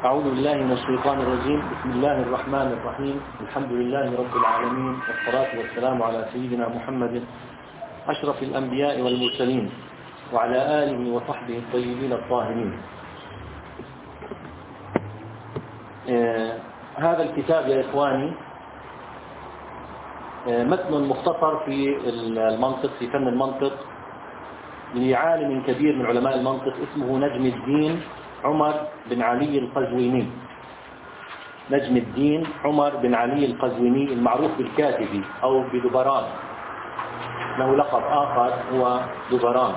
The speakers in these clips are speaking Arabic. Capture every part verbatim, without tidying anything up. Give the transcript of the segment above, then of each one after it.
أعوذ بالله من الشيطان الرجيم. بسم الله الرحمن الرحيم. الحمد لله رب العالمين، والصلاة والسلام على سيدنا محمد أشرف الأنبياء والمرسلين وعلى آله وصحبه الطيبين الطاهرين. آه هذا الكتاب يا إخواني آه متن مختصر في المنطق، في فن المنطق، لعالم كبير من علماء المنطق اسمه نجم الدين عمر بن علي القزويني. نجم الدين عمر بن علي القزويني المعروف بالكاتبي أو بدبران، له لقب آخر هو دبران،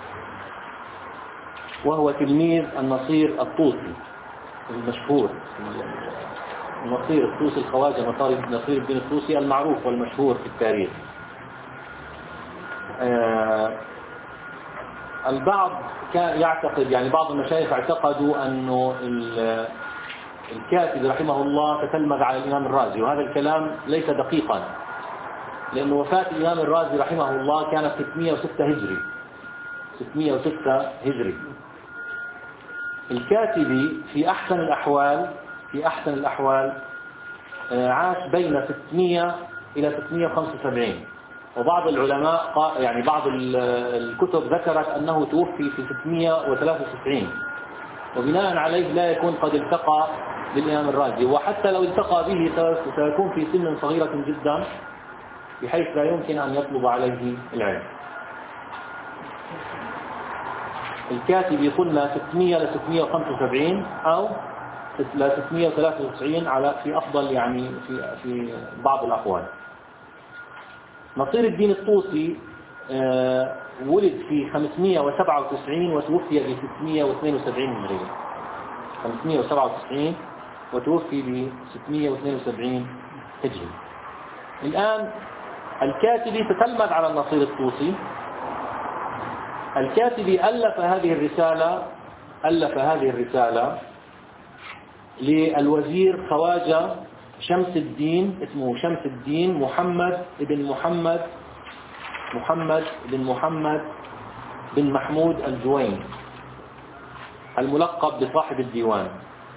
وهو تلميذ النصير الطوسي المشهور، النصير الطوسي الخواجة نصير الدين الطوسي المعروف والمشهور في التاريخ. آه البعض كان يعتقد، يعني بعض المشايخ اعتقدوا أنه الكاتب رحمه الله تتلمذ على الإمام الرازي، وهذا الكلام ليس دقيقا، لأن وفاة الإمام الرازي رحمه الله كانت ستمئة وستة هجري ستمئة وستة هجري. الكاتبي في أحسن الأحوال في أحسن الأحوال عاش بين ستمئة إلى ستمئة وخمسة وسبعين، وبعض العلماء يعني بعض الكتب ذكرت أنه توفي في ستمئة وثلاثة وتسعين، وبناء عليه لا يكون قد التقى بالإمام الرازي، وحتى لو التقى به سيكون في سن صغيرة جدا بحيث لا يمكن أن يطلب عليه العلم. الكاتب قلنا ستمئة إلى ستمئة وخمسة وسبعين أو إلى ستمئة وثلاثة وتسعين على في أفضل يعني في في بعض الأقوال. نصير الدين الطوسي آه ولد في خمسمئة وسبعة وتسعين وتوفي ب ستمئة واثنين وسبعين هجرية. خمسمئة وسبعة وتسعين وتوفي ب ستمئة واثنين وسبعين هجري. الآن الكاتبي تتلمذ على النصير الطوسي. الكاتبي ألف هذه الرسالة ألف هذه الرسالة للوزير خواجة شمس الدين، اسمه شمس الدين محمد بن محمد محمد بن محمد بن محمود الجويني، الملقب بصاحب الديوان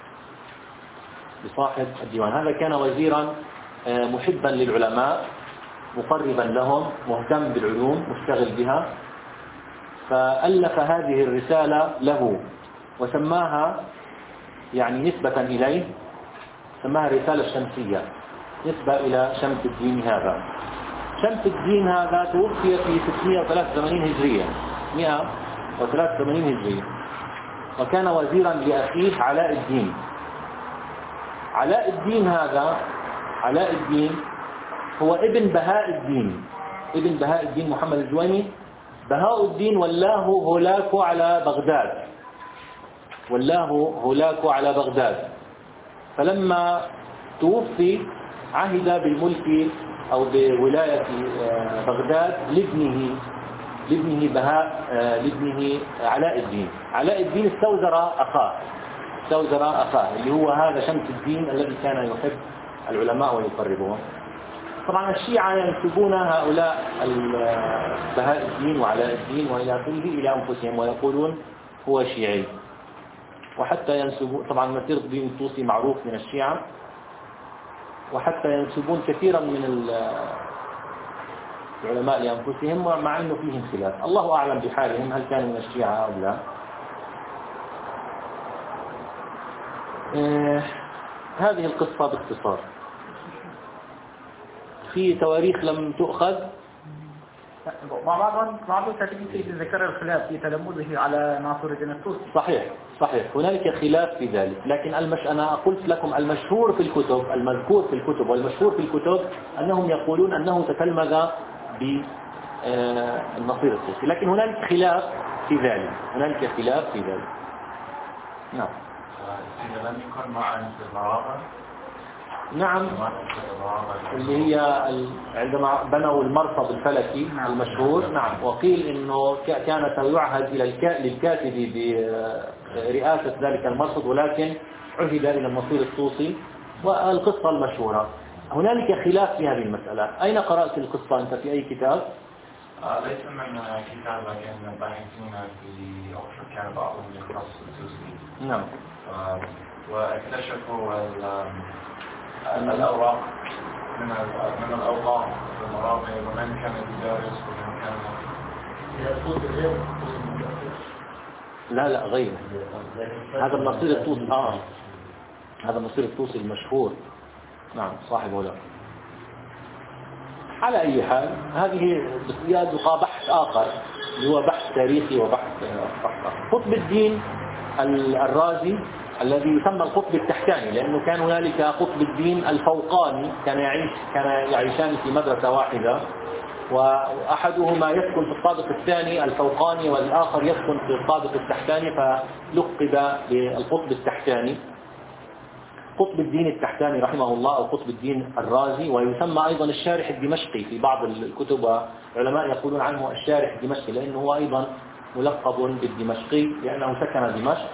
بصاحب الديوان. هذا كان وزيرا محبا للعلماء، مقربا لهم، مهتم بالعلوم، مشتغل بها، فألف هذه الرسالة له وسماها يعني نسبة إليه سماها الرسالة الشمسية، نسبة إلى شمس الدين هذا. شمس الدين هذا توفي في ستمئة وثلاثة وثمانين هجرية ستمئة وثلاثة وثمانين هجرية، وكان وزيرا لأخيه علاء الدين. علاء الدين هذا علاء الدين هو ابن بهاء الدين ابن بهاء الدين محمد الجويني. بهاء الدين ولاه هولاك على بغداد ولاه هولاك على بغداد فلما توفي عهد بالملك أو بولاية بغداد لابنه لابنه بهاء لابنه علاء الدين. علاء الدين استوزر أخاه استوزر أخاه اللي هو هذا شمس الدين الذي كان يحب العلماء ويقربهم. طبعا الشيعة ينسبون هؤلاء بهاء الدين وعلاء الدين وإلى آخره إلى أنفسهم ويقولون هو شيعي، وحتى ينسبون طبعا نصير الدين الطوسي معروف من الشيعة، وحتى ينسبون كثيرا من العلماء لأنفسهم، مع أنه فيهم خلاف، الله أعلم بحالهم هل كانوا من الشيعة أو لا. آه هذه القصة باختصار. في تواريخ لم تؤخذ. بعض بعض الكاتبين ذكر الخلاف في تلمذه على ناصر الدين الطوسي. صحيح صحيح هنالك خلاف في ذلك، لكن المش أنا قلت لكم المشهور في الكتب المذكور في الكتب والمشهور في الكتب أنهم يقولون أنه تتلمذ بالنصير الطوسي، لكن هنالك خلاف في ذلك هنالك خلاف في ذلك. نعم. إذا لم يكن مع الضرابة. نعم، اللي هي عندما بنوا المرصد الفلكي المشهور. نعم، وقيل انه كانت يعهد الى للكاتب برئاسة ذلك المرصد، ولكن عهد الى النصير الطوسي، والقصة المشهورة. هنالك خلاف في هذه المسألة. اين قرأت القصة انت؟ في اي كتاب؟ ليس من كتاب لكن باحثين في أوكسفورد كان بعضهم يختص بالتوسي. نعم. واكتشفوا الأوراق من من الأوقاف في المراقب ومن كان يدرس ومن كان لا لا غير هذا النصير الطوسي. آه هذا النصير الطوسي المشهور. نعم صاحبه له. على أي حال هذه يبقى بحث آخر اللي هو بحث تاريخي وبحث قطب الدين الرازي الذي يسمى القطب التحتاني، لأنه كان هنالك قطب الدين الفوقاني كان يعيش كان يعيشان في مدرسة واحدة، وأحدهما يسكن في الطابق الثاني الفوقاني والآخر يسكن في الطابق التحتاني، فلقب بالقطب التحتاني قطب الدين التحتاني رحمه الله أو قطب الدين الرازي. ويسمى أيضا الشارح الدمشقي في بعض الكتب، علماء يقولون عنه الشارح الدمشقي لأنه هو أيضا ملقب بالدمشقي لأنه سكن دمشق.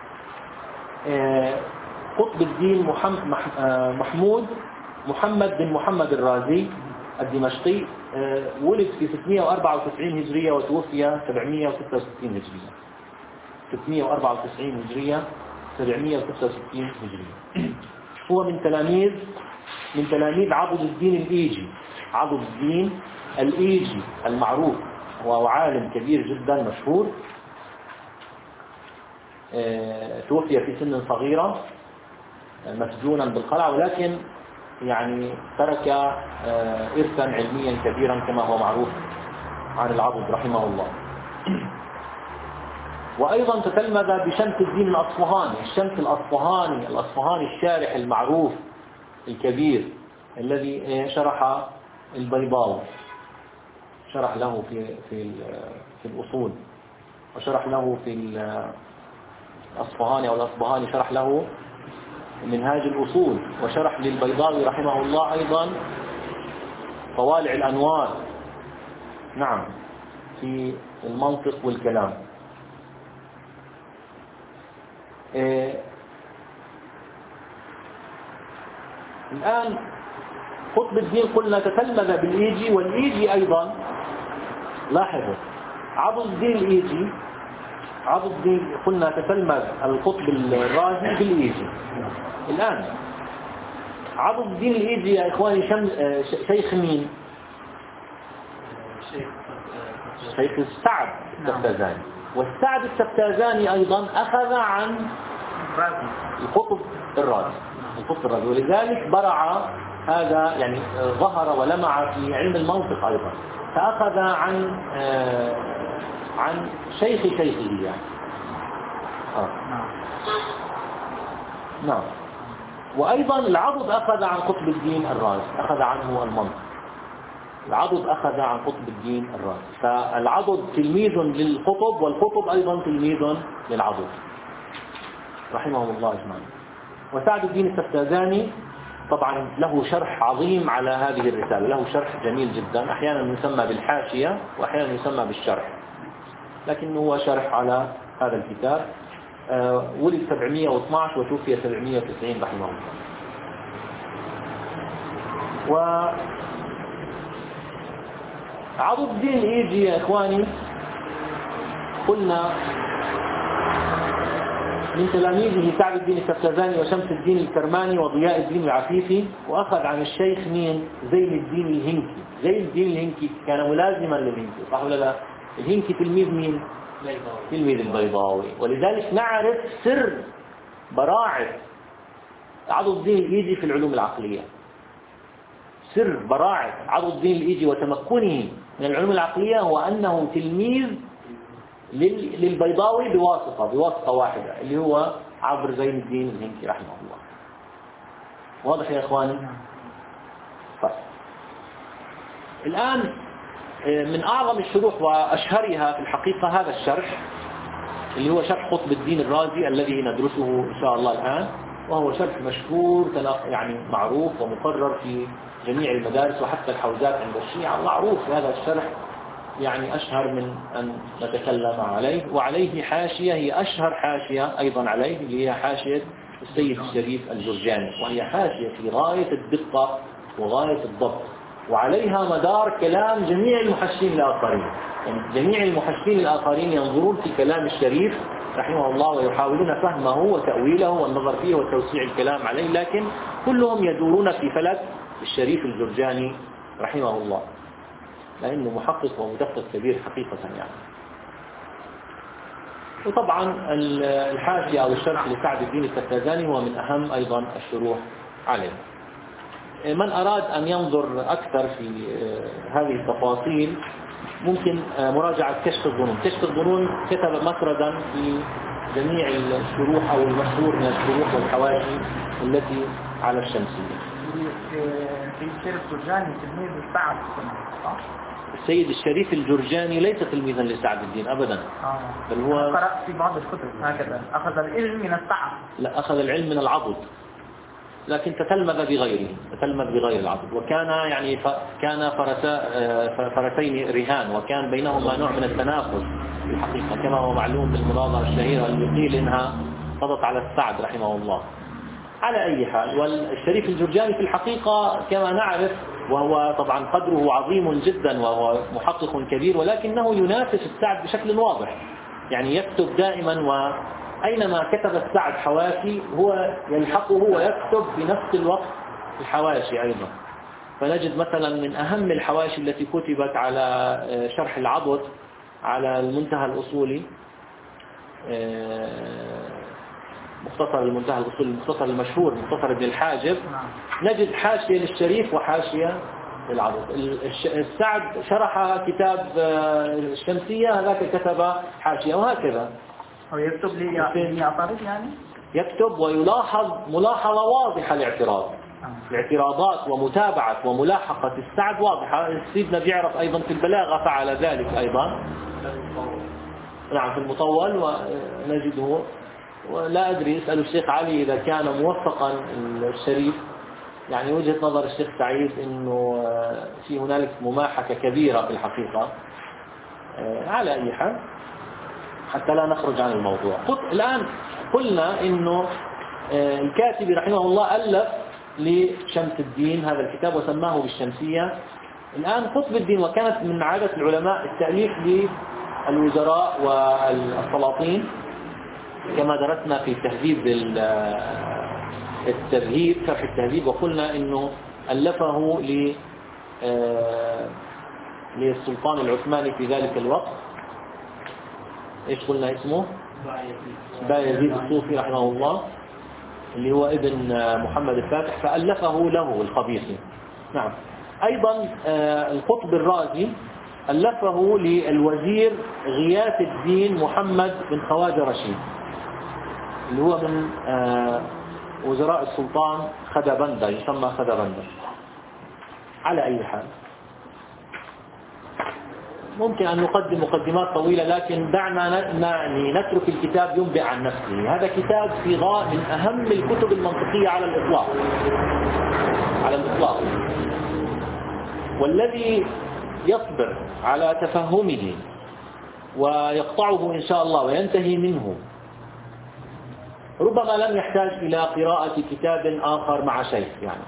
قطب الدين محمود محمد بن محمد الرازي الدمشقي ولد في ستمائة وأربعة وتسعين هجرية وتوفي سبعمائة وستة وستين هجرية. ستمائة وأربعة وتسعين هجرية سبعمائة وستة وستين هجرية. هو من تلاميذ من تلاميذ عضد الدين الإيجي. عضد الدين الإيجي المعروف هو عالم كبير جدا مشهور، توفي في سن صغيرة مسجونا بالقلعة، ولكن يعني ترك إرثا علميا كبيرا كما هو معروف عن العضد رحمه الله. وأيضا تتلمذ بشمس الدين الأصفهاني. الشمس الأصفهاني الأصفهاني الشارح المعروف الكبير الذي شرح البيضاوي، شرح له في في في الأصول، وشرح له في الأصفهاني أو الأصبهاني شرح له منهاج الأصول، وشرح للبيضاوي رحمه الله أيضا طوالع الأنوار نعم في المنطق والكلام. إيه الآن قطب الدين قلنا تتلمذ بالإيجي، والإيجي أيضا لاحظوا عضد الدين الإيجي عضد الدين قلنا تتلمذ القطب الرازي بالإيجي. الآن عضد الدين الإيجي يا إخواني شم... شيخ مين؟ شيخ السعد السفتازاني. والسعد السفتازاني أيضا أخذ عن القطب الرازي القطب الرازي ولذلك برع هذا يعني ظهر ولمع في علم المنطق أيضا، فأخذ عن آه عن شيخ شيخه يعني. آه. نعم. وأيضا العضد أخذ عن قطب الدين الرازي، أخذ عنه المنطق. العضد أخذ عن قطب الدين الرازي، فالعضد تلميذ للقطب والقطب أيضا تلميذ للعضد رحمهم الله أجمعين. وسعد الدين السفتازاني طبعا له شرح عظيم على هذه الرسالة، له شرح جميل جدا، أحيانا يسمى بالحاشية وأحيانا يسمى بالشرح، لكنه هو شرح على هذا الكتاب. أه ولد سبعمائة واثني عشر وتوفي سبعمائة وتسعين رحمه الله. و عضد الدين الإيجي يا إخواني قلنا من تلاميذه سعد الدين السفتازاني وشمس الدين الكرماني وضياء الدين العفيفي، وأخذ عن الشيخ مين؟ زين الدين الهنكي. زين الدين الهنكي كان ملازما للهنكي صح ولا لا؟ الهنكي تلميذ مين؟ تلميذ البيضاوي. ولذلك نعرف سر براعة عضد الدين الإيجي في العلوم العقلية. سر براعة عضد الدين الإيجي وتمكنه من العلوم العقلية هو أنه تلميذ للبيضاوي بواسطة بواسطة واحدة اللي هو عبر زين الدين الهنكي رحمه الله. واضح يا إخواني؟ طيب. الآن من أعظم الشروح وأشهرها في الحقيقة هذا الشرح اللي هو شرح قطب الدين الرازي الذي ندرسه إن شاء الله الآن، وهو شرح مشهور يعني معروف ومقرر في جميع المدارس وحتى الحوزات عند الشيعة معروف هذا الشرح، يعني أشهر من أن نتكلم عليه. وعليه حاشية هي أشهر حاشية أيضا عليه اللي هي حاشية السيد الشريف الجرجاني، وهي حاشية في غاية الدقة وغاية الضبط وعليها مدار كلام جميع المحشين الآخرين. يعني جميع المحشين الآخرين ينظرون في كلام الشريف رحمه الله ويحاولون فهمه وتأويله والنظر فيه وتوسيع الكلام عليه، لكن كلهم يدورون في فلك الشريف الجرجاني رحمه الله، لأنه محقق ومدقق كبير حقيقة يعني. وطبعا الحاشية أو الشرح لسعد الدين التفتازاني هو من أهم أيضا الشروح عليه. من أراد أن ينظر أكثر في هذه التفاصيل ممكن مراجعة كشف الظنون. كشف الظنون كتب مفردا في جميع الشروح أو المشهور من الشروح والحواشي التي على الشمسية. السيد الشريف الجرجاني تلميذ سعد صح؟ السيد الشريف الجرجاني ليس تلميذا لسعد الدين أبدا، آه. بل هو قرأت في بعض الكتب هكذا أخذ العلم من السعد. لا، أخذ العلم من العضد، لكن تتلمذ بغيره، تتلمذ بغير العضد، وكان يعني ف... كان فرسا... فرسين رهان، وكان بينهما نوع من التنافس في الحقيقة، كما هو معلوم بالمناظرة الشهيرة اللي قيل إنها قضت على السعد رحمه الله. على أي حال، والشريف الجرجاني في الحقيقة كما نعرف وهو طبعا قدره عظيم جدا وهو محقق كبير، ولكنه ينافس السعد بشكل واضح، يعني يكتب دائما، وأينما كتب السعد حواشي هو يلحقه ويكتب في نفس الوقت الحواشي أيضا. فنجد مثلا من أهم الحواشي التي كتبت على شرح العضد على المنتهى الأصولي، مختصر المنتهى الأصولي، المختصر المشهور مختصر ابن الحاجب، نجد حاشية للشريف وحاشية للعضد. السعد شرح كتاب الشمسية، هذاك كتب حاشية، وهكذا. هو يكتب لي يعترض يعني؟ يكتب ويلاحظ ملاحظة واضحة الاعتراض، الاعتراضات ومتابعة وملاحقة السعد واضحة. سيدنا بيعرف أيضا في البلاغة فعل ذلك أيضا، نعم في المطول ونجده. ولا أدري، اسأل الشيخ علي إذا كان موفقا الشريف، يعني وجهة نظر الشيخ سعيد أنه في هنالك مماحكة كبيرة في الحقيقة. على أي حال حتى لا نخرج عن الموضوع. الآن قلنا أنه الكاتب رحمه الله ألف لشمس الدين هذا الكتاب وسماه بالشمسية. الآن قطب الدين، وكانت من عادة العلماء التأليف للوزراء والسلاطين كما درسنا في تهذيب التذهيب شرح التهذيب، وقلنا انه ألفه للسلطان العثماني في ذلك الوقت. ايش قلنا اسمه؟ بايزيد الصوفي رحمه الله، اللي هو ابن محمد الفاتح، فألفه له الخبيثي. نعم. ايضا القطب الرازي ألفه للوزير غياث الدين محمد بن خواجة رشيد، اللي هو من وزراء السلطان خدابندة، يسمى خدابندة. على أي حال ممكن أن نقدم مقدمات طويلة، لكن دعنا نترك الكتاب ينبئ عن نفسه. هذا كتاب في غاية من أهم الكتب المنطقية على الإطلاق، على الإطلاق، والذي يصبر على تفهمه ويقطعه إن شاء الله وينتهي منه ربما لم يحتاج إلى قراءة كتاب آخر مع شيخ، يعني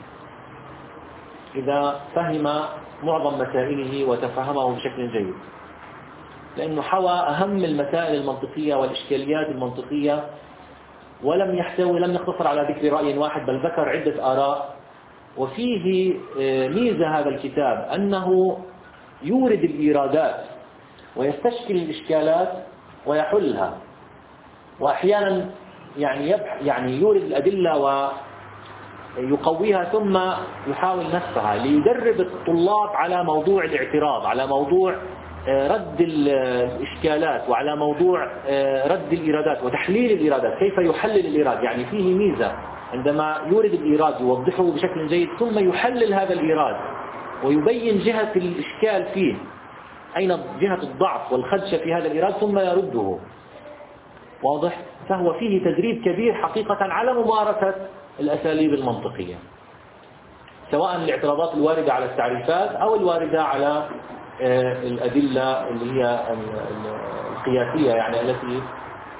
إذا فهم معظم مسائله وتفهمه بشكل جيد، لأنه حوى أهم المسائل المنطقية والإشكاليات المنطقية، ولم يحتوي لم يقتصر على ذكر رأي واحد، بل ذكر عدة آراء. وفيه ميزة هذا الكتاب أنه يورد الإيرادات ويستشكل الإشكالات ويحلها، وأحيانا يعني يبح يعني يورد الأدلة ويقويها ثم يحاول نفسها ليدرب الطلاب على موضوع الاعتراض، على موضوع رد الإشكالات، وعلى موضوع رد الإيرادات وتحليل الإيرادات، كيف يحلل الإيراد. يعني فيه ميزة عندما يورد الإيراد يوضحه بشكل جيد ثم يحلل هذا الإيراد ويبين جهة الإشكال فيه، أين جهة الضعف والخدشة في هذا الإيراد، ثم يرده. واضح؟ فهو فيه تدريب كبير حقيقة على ممارسة الأساليب المنطقية، سواء الاعتراضات الواردة على التعريفات أو الواردة على الأدلة اللي هي القياسية، يعني التي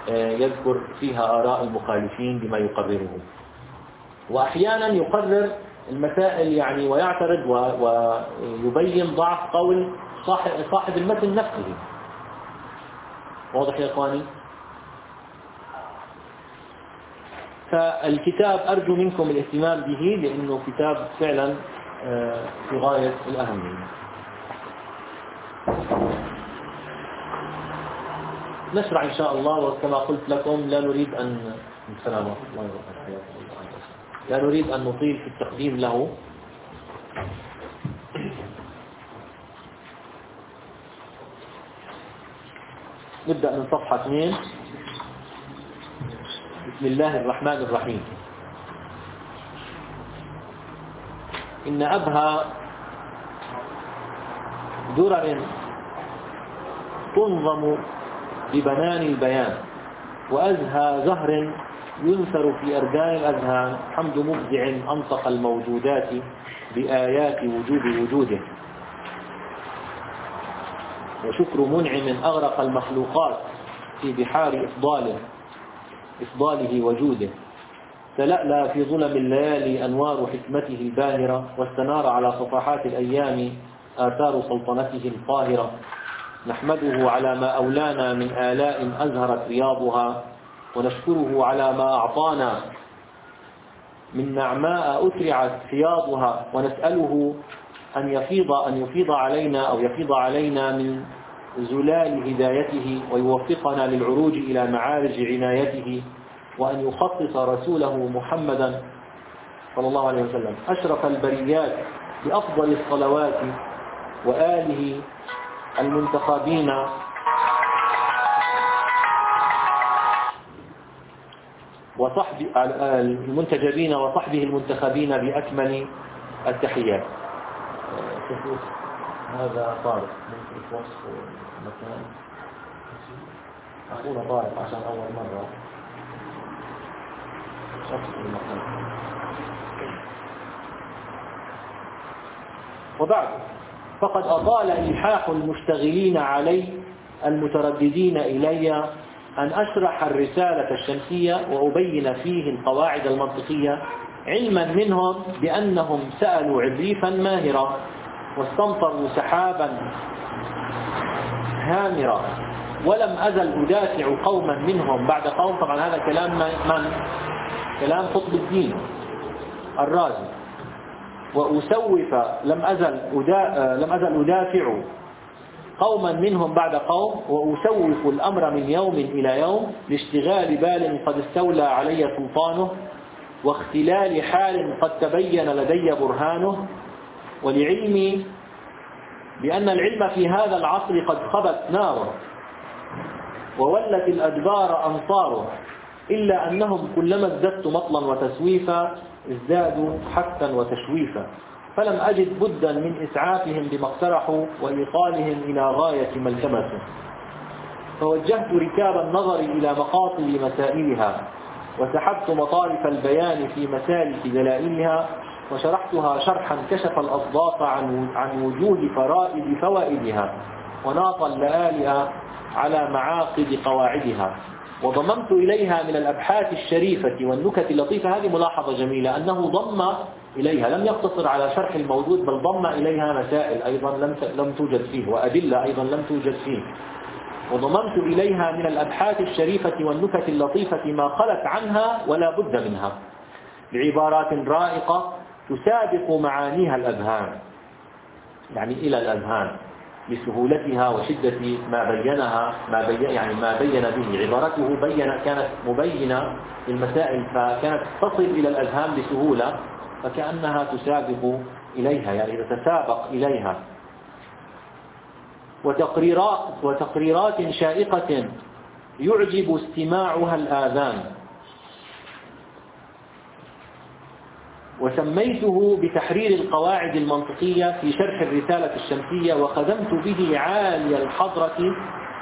يذكر فيها آراء المخالفين بما يقرره. وأحيانا يقرر المسائل يعني ويعترض ويبين ضعف قول صاحب صاحب المتن نفسه. واضح يا إخواني؟ فالكتاب أرجو منكم الاهتمام به لأنه كتاب فعلا في غاية الأهمية. نشرع إن شاء الله، وكما قلت لكم لا نريد أن السلام عليكم الله وبركاته. لا نريد أن نطيل في التقديم له. نبدأ من صفحة اثنين. بسم الله الرحمن الرحيم. إن أبهى درر تنظم ببنان البيان، وأزهى زهر ينثر في أرجاء الأذهان، حمد مبدع أنطق الموجودات بآيات وجود وجوده، وشكر منعم أغرق المخلوقات في بحار إفضاله إفضاله وجوده. تلألأ في ظلم الليالي أنوار حكمته الباهرة، واستنار على صفحات الأيام آثار سلطنته القاهرة. نحمده على ما أولانا من آلاء أزهرت رياضها، ونشكره على ما أعطانا من نعماء أسرعت فياضها، ونسأله أن يفيض أن يفيض علينا أو يفيض علينا من زلال هدايته، ويوفقنا للعروج إلى معارج عنايته، وأن يخصص رسوله محمدا صلى الله عليه وسلم أشرف البريات بأفضل الصلوات، وآله المنتخبين وصحب المنتجبين وصحبه المنتخبين بأكمل التحيات. هذا طارق من وصف مكان أخونا طارق عشان أول مرة شخص المكان. وبعد، فقد أطال إلحاح المشتغلين علي المترددين إلي أن أشرح الرسالة الشمسية وأبين فيه القواعد المنطقية، علما منهم بأنهم سألوا عريفا ماهرا واستمطروا سحابا هامرا، ولم أزل أدافع قوما منهم بعد قوم. طبعا هذا كلام من؟ كلام قطب الدين الرازي. وأسوف لم أزل أدا لم أزل أدافع قوما منهم بعد قوم، وأسوف الأمر من يوم إلى يوم لاشتغال بال قد استولى علي سلطانه، واختلال حال قد تبين لدي برهانه، ولعلمي بأن العلم في هذا العصر قد خبت ناره، وولت الأدبار أنصاره، إلا أنهم كلما ازددت مطلا وتسويفا ازدادوا حثا وتشويفا، فلم أجد بدا من إسعافهم بما اقترحوا وإيصالهم إلى غاية ما التمسوا، فوجهت ركاب النظر إلى مقاصد مسائلها، وسحبت مطارف البيان في مسالك دلائلها، وشرحتها شرحا كشف الأصداف عن عن وجود فرائد فوائدها، وناط اللآلئ على معاقد قواعدها، وضممت إليها من الأبحاث الشريفة والنكت اللطيفة. هذه ملاحظة جميلة، أنه ضم إليها، لم يقتصر على شرح الموجود، بل ضم إليها مسائل أيضا لم لم توجد فيه، وأدلة أيضا لم توجد فيه. وضممت إليها من الأبحاث الشريفة والنكت اللطيفة ما خلت عنها ولا بد منها، بعبارات رائقة تسابق معانيها الأذهان، يعني إلى الأذهان، لسهولتها وشدة ما بينها ما بي يعني ما بين به. عبارته بين كانت مبينة للمسائل، فكانت تصل إلى الأذهان بسهولة، فكأنها تسابق إليها، يعني تتسابق إليها. وتقريرات وتقريرات شائقة يعجب استماعها الآذان. وسميته بتحرير القواعد المنطقية في شرح الرسالة الشمسية، وخدمت به عالي الحضرة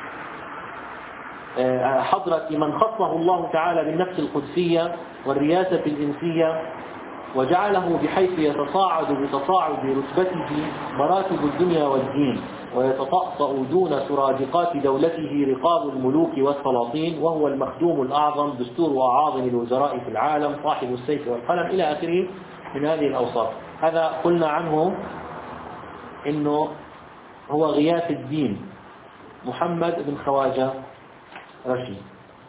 حضرة من خصه الله تعالى بالنفس القدسية والرياسة الإنسية، وجعله بحيث يتصاعد بتصاعد رتبته مراتب الدنيا والدين، ويتطأطأ دون سرادقات دولته رقاب الملوك والسلاطين، وهو المخدوم الأعظم، دستور أعاظم الوزراء في العالم، صاحب السيف والقلم، إلى آخره. من هذه الأوصاف. هذا قلنا عنه إنه هو غياث الدين محمد بن خواجة رشيد.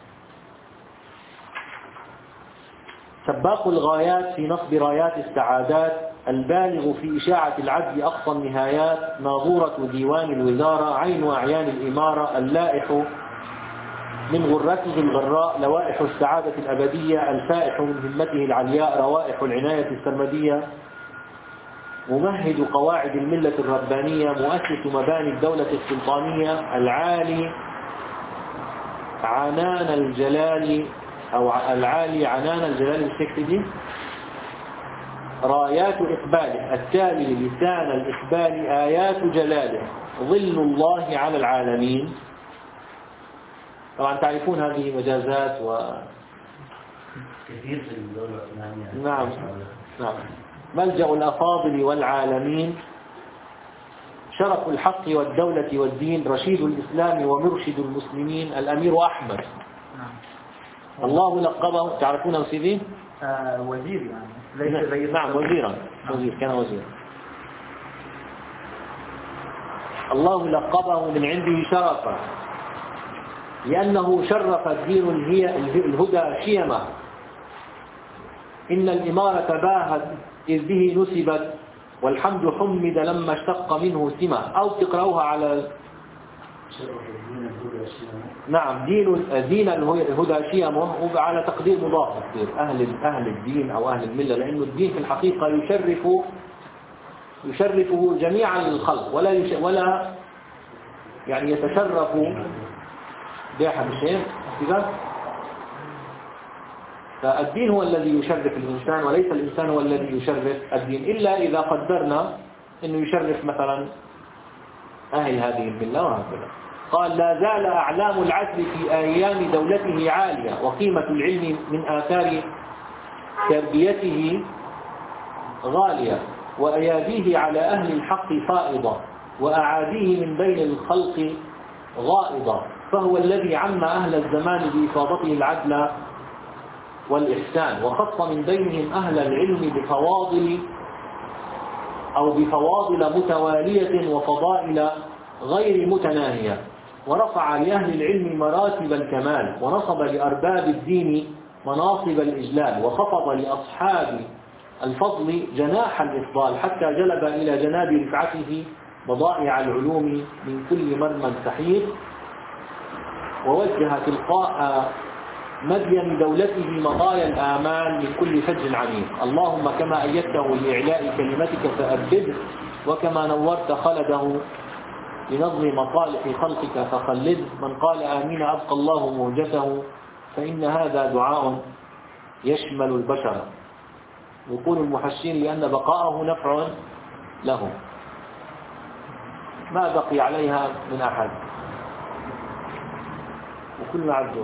سباق الغايات في نصب رايات السعادات، البالغ في إشاعة العدل أقصى النهايات، ناظورة ديوان الوزارة، عين أعيان الإمارة، اللائح من غرته الغراء، لوائح السعادة الأبدية، الفائح من همته العلياء، روائح العناية السرمدية، ممهد قواعد الملة الربانية، مؤسس مباني الدولة السلطانية، العالي عنان الجلال أو العالي عنان الجلال السكتبي، رايات إقباله، التالي لسان الإقبال، آيات جلاله، ظل الله على العالمين. طبعا تعرفون هذه مجازات و كثير في الدولة العثمانية. نعم نعم. ملجأ الأفاضل والعالمين، شرف الحق والدولة والدين، رشيد الإسلام ومرشد المسلمين، الأمير أحمد. الله لقبه، تعرفونه سيدي؟ آه وزير يعني ليس رئيس. نعم وزيرا، وزير كان وزيرا. الله لقبه من عنده شرفا لأنه شرف الدين الهدى شيمه، إن الإمارة باهت إذ به نسبت، والحمد حمد لما اشتق منه سمة. أو تقرأوها على نعم دين دين الهدى شيمه، وعلى تقدير مضاف كثير أهل أهل الدين أو أهل الملة، لأنه الدين في الحقيقة يشرف يشرفه جميع الخلق، ولا يش ولا يعني يتشرف بأحد الشيء كذا. فالدين هو الذي يشرف الإنسان، وليس الإنسان هو الذي يشرف الدين، إلا إذا قدرنا أنه يشرف مثلا أهل هذه الملة وهكذا. قال: لا زال أعلام العدل في أيام دولته عالية، وقيمة العلم من آثار تربيته غالية، وأياديه على أهل الحق فائضة، وأعاديه من بين الخلق غائضة، فهو الذي عم أهل الزمان بإفاضته العدل والإحسان، وخص من بينهم أهل العلم بفواضل أو بفواضل متوالية وفضائل غير متناهية، ورفع لأهل العلم مراتب الكمال، ونصب لأرباب الدين مناصب الإجلال، وخفض لأصحاب الفضل جناح الإفضال، حتى جلب إلى جناب رفعته بضائع العلوم من كل مرمى سحيق، ووجه تلقاء مدين دولته مطايا الآمال من كل فج عميق. اللهم كما أيدته لإعلاء كلمتك فأبده، وكما نورت خلده لنظم مصالح خلقك فخلده. من قال آمين أبقى الله مهجته، فإن هذا دعاء يشمل البشر. يقول المحشين لأن بقاءه نفع له، ما بقي عليها من أحد، وكل عبده.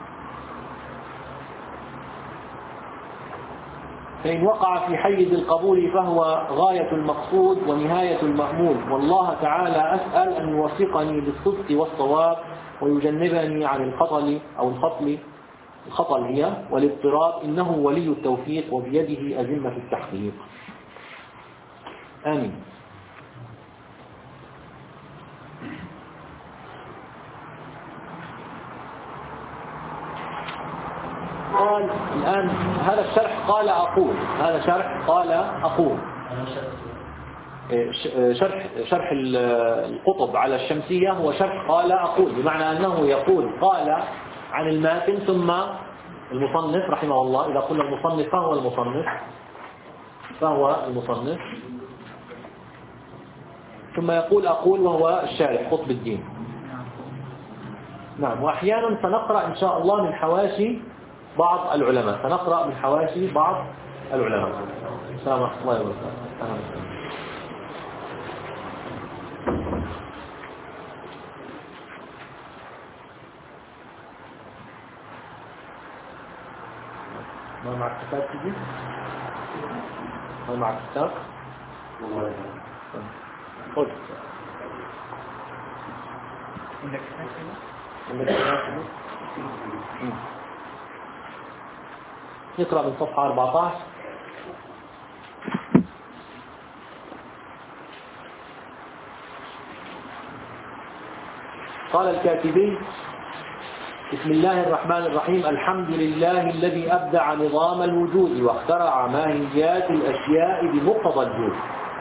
فإن وقع في حيز القبول فهو غاية المقصود ونهاية المأمول. والله تعالى أسأل أن يوفقني للصدق والصواب، ويجنبني عن الخطل أو الخطل الخطل هي والاضطراب، إنه ولي التوفيق وبيده أزمة التحقيق. آمين. قال الآن هذا الشرح قال أقول، هذا شرح قال أقول شرح شرح القطب على الشمسية هو شرح قال أقول، بمعنى أنه يقول قال عن الماتن ثم المصنف رحمه الله. إذا قلنا المصنف فهو المصنف فهو المصنف ثم يقول أقول وهو الشارح قطب الدين. نعم. وأحيانا سنقرأ إن شاء الله من حواشي بعض العلماء، سنقرأ من حواشي بعض العلماء. السلام ورحمة الله وبركاته. ما معك كتاب تجي؟ ما معك كتاب؟ خذ. عندك كتاب؟ عندك كتاب؟ نقرأ من صفحة أربعة عشر. قال الكاتبي: بسم الله الرحمن الرحيم. الحمد لله الذي أبدع نظام الوجود واخترع ماهيات الأشياء بمقتضى الوجود.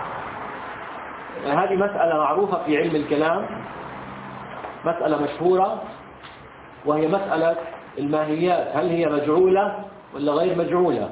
هذه مسألة معروفة في علم الكلام، مسألة مشهورة، وهي مسألة الماهيات، هل هي مجعولة ولا غير مجعولة؟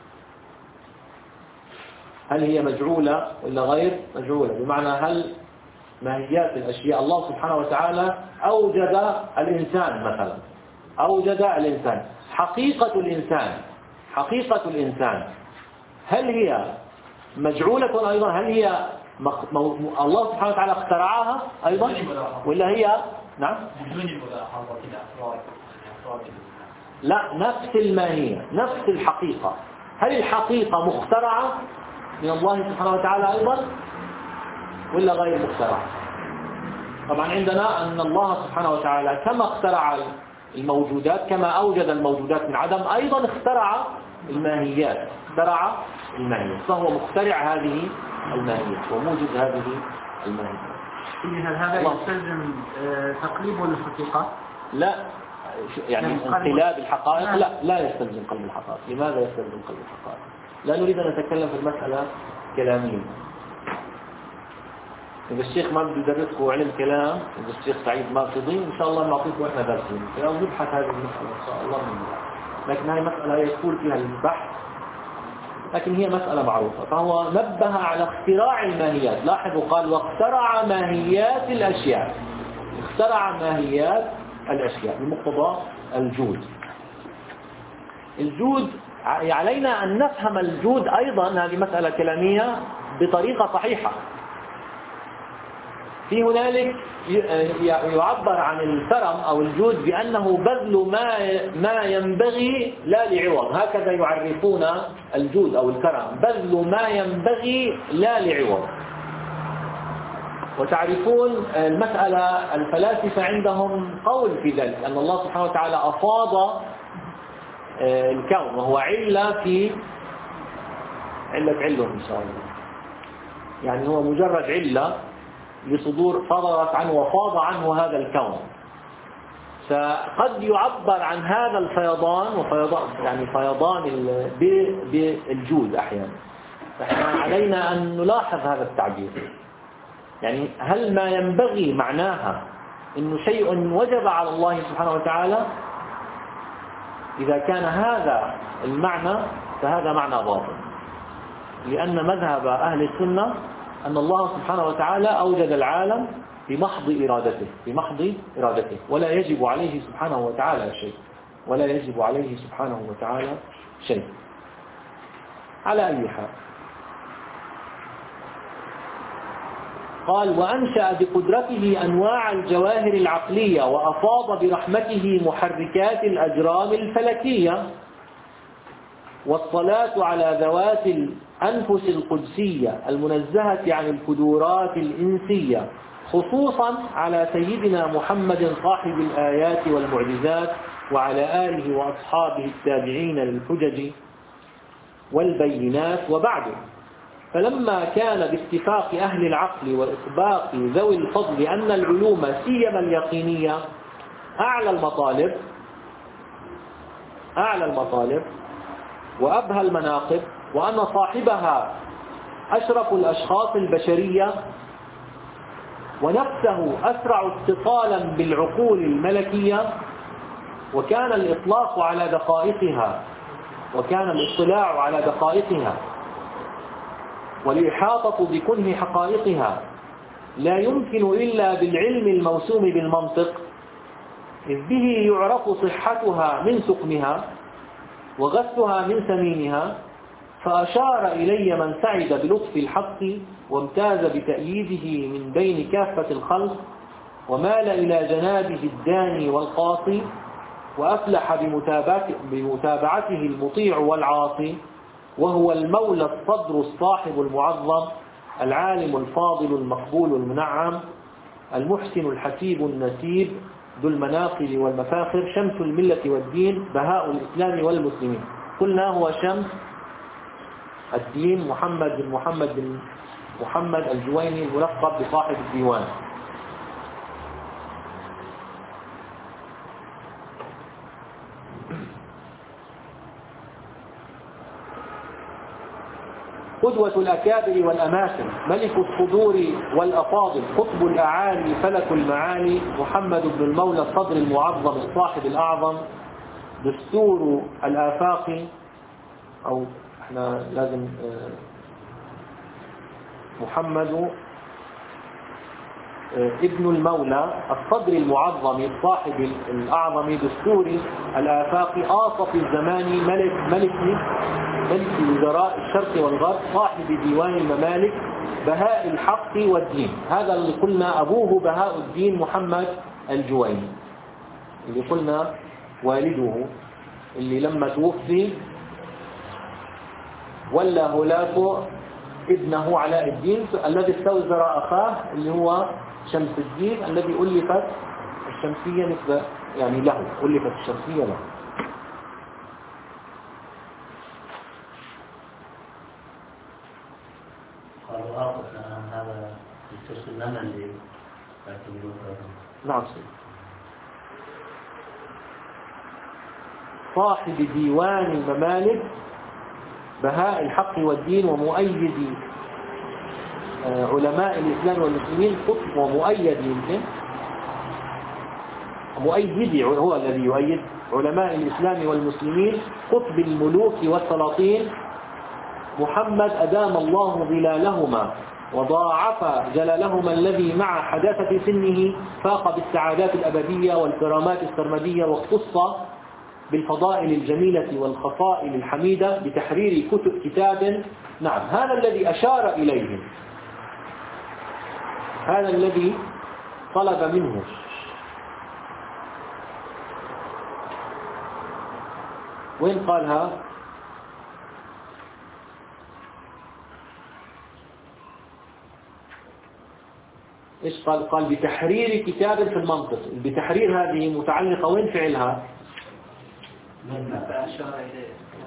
هل هي مجعولة ولا غير مجعولة؟ بمعنى هل ماهيات الأشياء، الله سبحانه وتعالى أوجد الإنسان مثلا، أوجد الإنسان، حقيقة الإنسان، حقيقة الإنسان هل هي مجعولة أيضا؟ هل هي مق... مو... الله سبحانه وتعالى اخترعها أيضا ولا هي نعم؟ لا، نفس الماهية، نفس الحقيقة. هل الحقيقة مخترعة من الله سبحانه وتعالى أيضا ولا غير مخترعة؟ طبعا عندنا أن الله سبحانه وتعالى كما اخترع الموجودات، كما أوجد الموجودات من عدم، أيضا اخترع الماهيات، اخترع الماهيات، فهو مخترع هذه الماهيات وموجد هذه الماهيات. هل هذا يستلزم تقليب الحقيقة؟ لا، يعني انقلاب الحقائق لا لا يستلزم قلب الحقائق. لماذا يستلزم قلب الحقائق؟ لا نريد أن نتكلم في المسألة كلاميا. إذا الشيخ ما بده يدرسكم علم كلام، إذا الشيخ سعيد ماقصدي إن شاء الله نعطيكم إحنا درسين ونبحث هذه المسألة إن شاء الله من الله. لكن هذه مسألة يطول فيها البحث، لكن هي مسألة معروفة. فهو نبه على اختراع الماهيات. لاحظوا قال: واخترع ماهيات الأشياء، اخترع ماهيات الأشياء بمقتضى الجود. الجود علينا أن نفهم الجود أيضا، هذه مسألة كلامية، بطريقة صحيحة. في هنالك يعبر عن الكرم أو الجود بأنه بذل ما ما ينبغي لا لعوض، هكذا يعرفون الجود أو الكرم، بذل ما ينبغي لا لعوض. وتعرفون المسألة، الفلاسفة عندهم قول في ذلك، أن الله سبحانه وتعالى أفاض الكون، وهو علة في علة علة إن شاء الله، يعني هو مجرد علة لصدور صدرت عنه وفاض عنه هذا الكون. فقد يعبر عن هذا الفيضان وفيضان يعني فيضان بالجود أحيانا. فإحنا علينا أن نلاحظ هذا التعبير، يعني هل ما ينبغي معناها إنه شيء وجب على الله سبحانه وتعالى؟ إذا كان هذا المعنى فهذا معنى باطل، لأن مذهب أهل السنة أن الله سبحانه وتعالى أوجد العالم بمحض إرادته، بمحض إرادته، ولا يجب عليه سبحانه وتعالى شيء، ولا يجب عليه سبحانه وتعالى شيء. على أي حال، قال: وأنشأ بقدرته أنواع الجواهر العقلية، وأفاض برحمته محركات الأجرام الفلكية. والصلاة على ذوات الأنفس القدسية المنزهة عن الكدورات الإنسية، خصوصا على سيدنا محمد صاحب الآيات والمعجزات، وعلى آله وأصحابه التابعين للحجج والبينات. وبعده، فلما كان باتفاق أهل العقل وإطباق ذوي الفضل أن العلوم سيما اليقينية أعلى المطالب أعلى المطالب وأبهى المناقب، وأن صاحبها أشرف الأشخاص البشرية، ونفسه أسرع اتصالا بالعقول الملكية، وكان الإطلاق على دقائقها وكان الاطلاع على دقائقها والإحاطة بكنه حقائقها لا يمكن إلا بالعلم الموسوم بالمنطق، إذ به يعرف صحتها من سقمها وغثها من سمينها. فأشار إلي من سعد بلطف الحق وامتاز بتأييده من بين كافة الخلق، ومال إلى جنابه الداني والقاصي، وأفلح بمتابعته المطيع والعاصي، وهو المولى الصدر الصاحب المعظم العالم الفاضل المقبول المنعم المحسن الحسيب النسيب ذو المناقب والمفاخر، شمس الملة والدين، بهاء الإسلام والمسلمين. قلنا هو شمس الدين محمد بن محمد بن محمد الجويني الملقب بصاحب الديوان. قدوة الأكابر والأماكن، ملك الصدور والأفاضل، قطب الأعالي، فلك المعالي، محمد بن المولى الصدر المعظم الصاحب الأعظم، دستور الآفاق، أو احنا لازم محمد ابن المولى الصدر المعظم الصاحب الأعظم، دستور الآفاق، آصف الزمان، ملك ملك ملك وزراء الشرق والغرب، صاحب ديوان الممالك، بهاء الحق والدين. هذا اللي قلنا أبوه بهاء الدين محمد الجويني، اللي قلنا والده اللي لما توفي ولى هلاك ابنه علاء الدين الذي استوزر أخاه اللي هو شمس الدين الذي ألفت الشمسية نسبة يعني له، ألفت الشمسية له. قالوا آخر هذا يتصل لنا اللي يعتبروه. نعم سيدي. صاحب ديوان الممالك، بهاء الحق والدين، ومؤيد علماء الإسلام والمسلمين، قطب ومؤيد يمكن مؤيد هو الذي يؤيد علماء الإسلام والمسلمين، قطب الملوك والسلاطين، محمد أدام الله ظلالهما وضاعف جلالهما الذي مع حداثة سنه فاق بالسعادات الأبدية والكرامات السرمدية، واختص بالفضائل الجميلة والخصائل الحميدة بتحرير كتب كتاب. نعم، هذا الذي أشار إليه، هذا الذي طلب منه. وين قالها؟ إيش قال؟ قال بتحرير كتاب في المنطق. بتحرير هذه متعلقة وين فعلها؟ أشار إليه.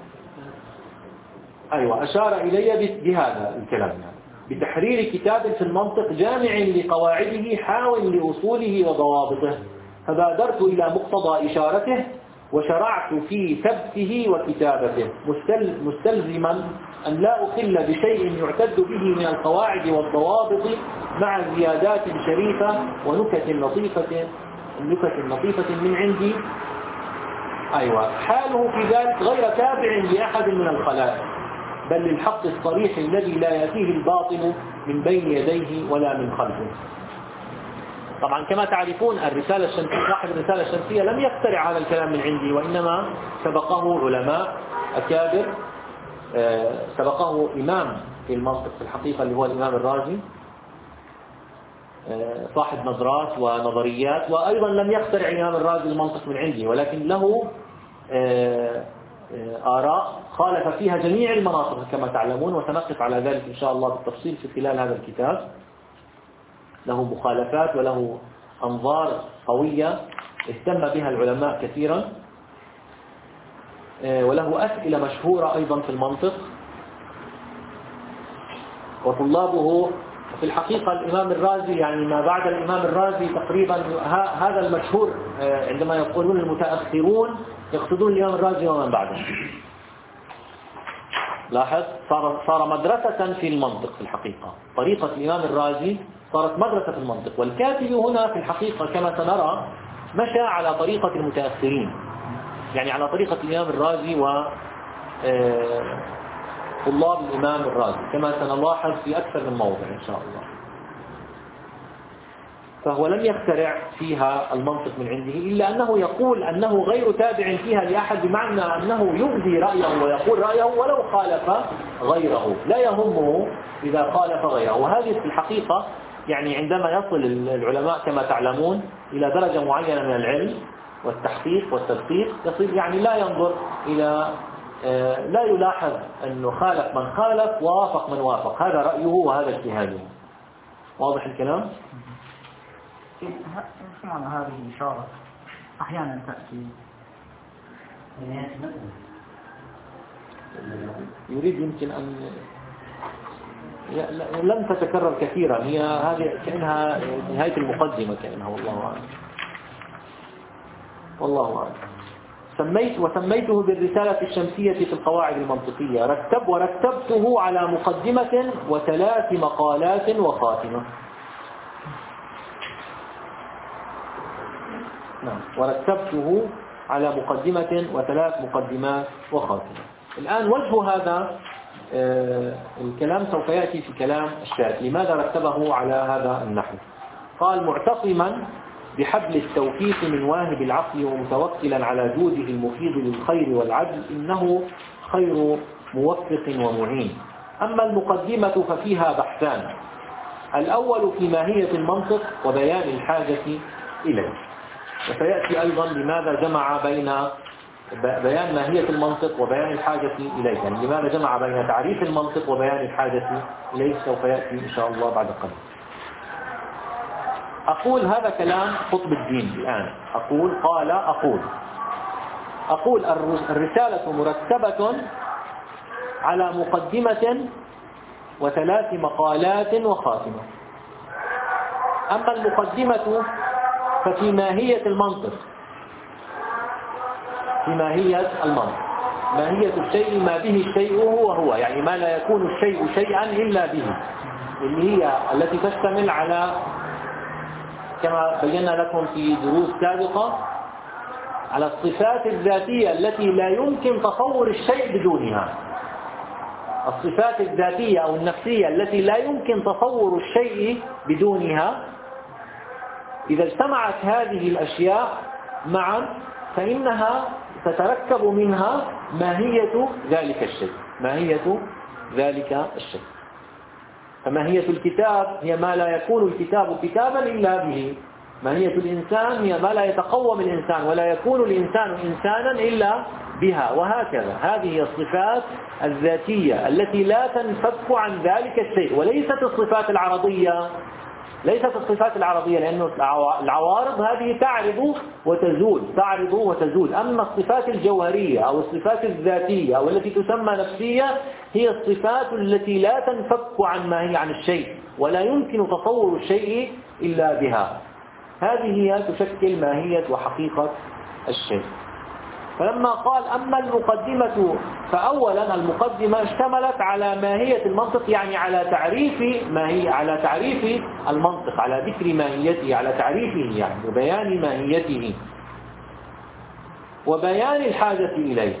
أيوة، أشار إلي بهذا الكلام يعني. بتحرير كتاب في المنطق جامع لقواعده حاول لأصوله وضوابطه، فبادرت إلى مقتضى إشارته وشرعت في ثبته وكتابته، مستلزما أن لا أخل بشيء يعتد به من القواعد والضوابط مع زيادات شريفة ونكت لطيفة نكت لطيفة من عندي. أيوة، حاله في ذلك غير تابع لأحد من الخلائق، بل للحق الصريح الذي لا يأتيه الباطل من بين يديه ولا من خلفه. طبعا كما تعرفون الرسالة الشمسية، صاحب الرسالة الشمسية لم يخترع هذا الكلام من عندي، وإنما سبقه علماء أكابر، سبقه إمام في المنطق في الحقيقة اللي هو الإمام الرازي، صاحب نظرات ونظريات. وأيضا لم يخترع الإمام الرازي المنطق من عندي، ولكن له آراء خالف فيها جميع المناطق كما تعلمون، وسنقف على ذلك إن شاء الله بالتفصيل في خلال هذا الكتاب. له مخالفات وله أنظار قوية اهتم بها العلماء كثيرا، وله أسئلة مشهورة أيضا في المنطق، وطلابه في الحقيقة الإمام الرازي يعني ما بعد الإمام الرازي تقريبا هذا المشهور عندما يقولون المتأخرون يقصدون الإمام الرازي ومن بعده. لاحظ، صار صار مدرسة في المنطق في الحقيقة، طريقة الإمام الرازي صارت مدرسة في المنطق، والكاتب هنا في الحقيقة كما سنرى مشى على طريقة المتأخرين، يعني على طريقة الإمام الرازي و طلاب الإمام الرازي كما سنلاحظ في أكثر من موضع إن شاء الله. فهو لم يخترع فيها المنطق من عنده، إلا أنه يقول أنه غير تابع فيها لأحد، بمعنى أنه يبدي رأيه ويقول رأيه ولو خالف غيره، لا يهمه إذا خالف غيره. وهذه في الحقيقة يعني عندما يصل العلماء كما تعلمون إلى درجة معينة من العلم والتحقيق والتدقيق، يصير يعني لا ينظر إلى لا يلاحظ أنه خالف من خالف ووافق من وافق، هذا رأيه وهذا اجتهاده. واضح الكلام؟ ايش معنى هذه الإشارة؟ أحيانا تأتي يريد يمكن أن لم تتكرر كثيرا، هي هذه كأنها نهاية المقدمة كأنها، والله أعلم والله أعلم. سميت وسميته بالرسالة الشمسية في القواعد المنطقية. رتب ورتبته على مقدمة وثلاث مقالات وخاتمة. نعم، ورتبته على مقدمة وثلاث مقدمات وخاتمة. الآن وجه هذا آه الكلام سوف يأتي في كلام الشارح. لماذا رتبه على هذا النحو؟ قال: معتصما بحبل التوفيق من واهب العقل ومتوكلا على جوده المفيض للخير والعدل، إنه خير موفق ومعين. أما المقدمة ففيها بحثان: الأول في ماهية المنطق وبيان الحاجة إليه. وسيأتي أيضا لماذا جمع بين بيان ماهية المنطق وبيان الحاجة إليه، يعني لماذا جمع بين تعريف المنطق وبيان الحاجة إليه، سوف يأتي إن شاء الله بعد قليل. أقول هذا كلام قطب الدين الآن. أقول قال أقول أقول الرسالة مرتبة على مقدمة وثلاث مقالات وخاتمة. أما المقدمة ففي ماهية المنطق، في ماهية المنطق ماهية الشيء ما به الشيء هو هو، يعني ما لا يكون الشيء شيئا إلا به، اللي هي التي تشتمل على كما بينا لكم في دروس سابقة على الصفات الذاتية التي لا يمكن تصور الشيء بدونها. الصفات الذاتية أو النفسية التي لا يمكن تصور الشيء بدونها، إذا اجتمعت هذه الأشياء معا فإنها تتركب منها ماهية ذلك الشيء ماهية ذلك الشيء فماهية الكتاب هي ما لا يكون الكتاب كتابا إلا به. ماهية الإنسان هي ما لا يتقوم الإنسان ولا يكون الإنسان إنسانا إلا بها، وهكذا. هذه الصفات الذاتية التي لا تنفك عن ذلك الشيء، وليست الصفات العرضية ليست الصفات العرضية لأن العوارض هذه تعرض وتزول تعرض وتزول أما الصفات الجوهرية أو الصفات الذاتية أو التي تسمى نفسية هي الصفات التي لا تنفك عن ما هي عن الشيء ولا يمكن تصور الشيء إلا بها. هذه هي تشكل ماهية وحقيقة الشيء. فلما قال أما المقدمة، فأولا المقدمة اشتملت على ماهية المنطق، يعني على تعريف ماهية على تعريف المنطق، على ذكر ماهيته، على تعريفه يعني وبيان ماهيته وبيان الحاجة إليه.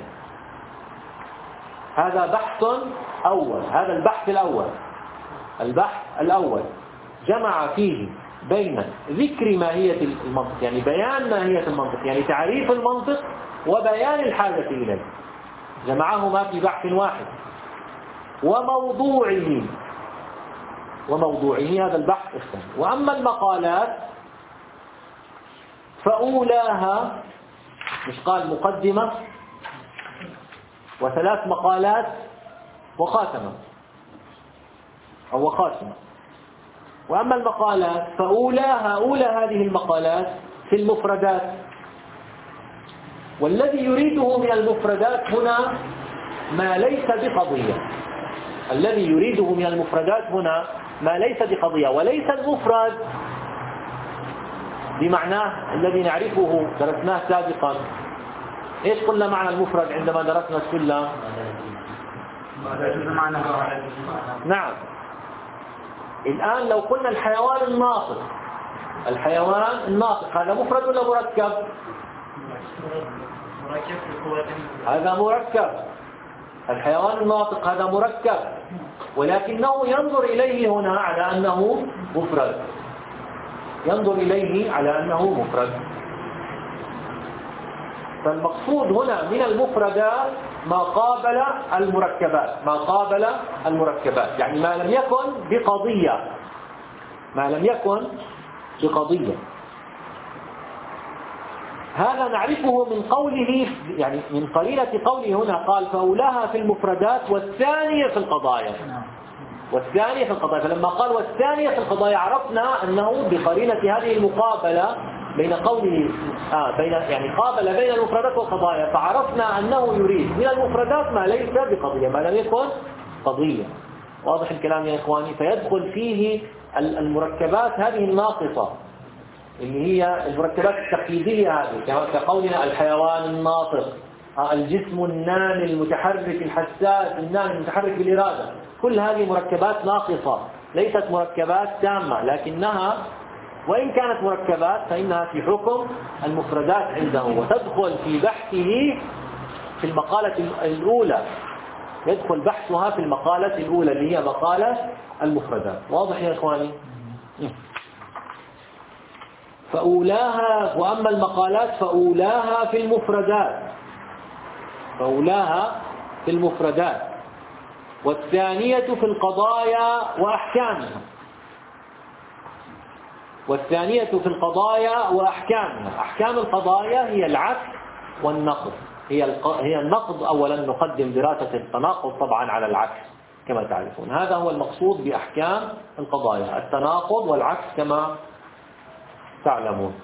هذا بحث أول هذا البحث الأول البحث الأول جمع فيه بين ذكر ماهية المنطق، يعني بيان ماهية المنطق، يعني تعريف المنطق، وبيان الحاجة إليه، جمعهما في بحث واحد. وموضوعه وموضوعه هذا البحث الثاني. وأما المقالات فأولاها، مش قال مقدمة وثلاث مقالات وخاتمة أو خاتمة. وأما المقالات فأولاها أولى هذه المقالات في المفردات، والذي يريده من المفردات هنا ما ليس بقضية الذي يريده من المفردات هنا ما ليس بقضية وليس المفرد بمعناه الذي نعرفه درسناه سابقا. إيش قلنا معنى المفرد عندما درسنا السلة؟ نعم. الآن لو قلنا الحيوان الناطق الحيوان الناطق هذا مفرد ولا مركب؟ هذا مركب. الحيوان الناطق هذا مركب، ولكنه ينظر إليه هنا على أنه مفرد ينظر إليه على أنه مفرد. فالمقصود هنا من المفردات ما قابل المركبات ما قابل المركبات يعني ما لم يكن بقضية ما لم يكن بقضية. هذا نعرفه من قوله، يعني من قرينة قوله هنا قال فأولاها في المفردات والثانية في القضايا والثانية في القضايا فلما قال والثانية في القضايا عرفنا أنه بقرينة هذه المقابلة بين قوله آه بين يعني قابل بين المفردات والقضايا، فعرفنا أنه يريد من المفردات ما ليس بقضية ما لم يكن قضية. واضح الكلام يا إخواني؟ فيدخل فيه المركبات هذه الناقصة اللي هي المركبات التقليدية هذه، كقولنا الحيوان الناطق، الجسم النامي المتحرك الحساس النامي المتحرك بالإرادة، كل هذه مركبات ناقصة ليست مركبات تامة، لكنها وإن كانت مركبات فإنها في حكم المفردات عنده، وتدخل في بحثه في المقالة الأولى، يدخل بحثها في المقالة الأولى اللي هي مقالة المفردات. واضح يا إخواني؟ فأولاها، وأما المقالات فأولاها في المفردات، فأولاها في المفردات، والثانية في القضايا وأحكامها، والثانية في القضايا وأحكامها. أحكام القضايا هي العكس والنقض، هي هي النقض. أولا نقدم دراسة التناقض طبعا على العكس كما تعرفون، هذا هو المقصود بأحكام القضايا، التناقض والعكس كما تعلمون.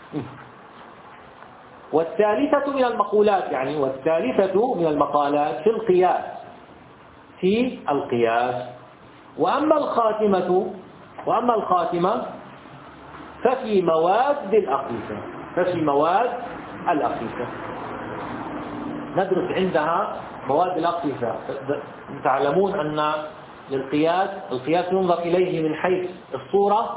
والثالثة من المقولات يعني والثالثة من المقالات في القياس، في القياس. وأما الخاتمة وأما الخاتمة ففي مواد الأقيسة، ففي مواد الأقيسة ندرس عندها مواد الأقيسة. تعلمون أن للقياس القياس ينظر إليه من حيث الصورة،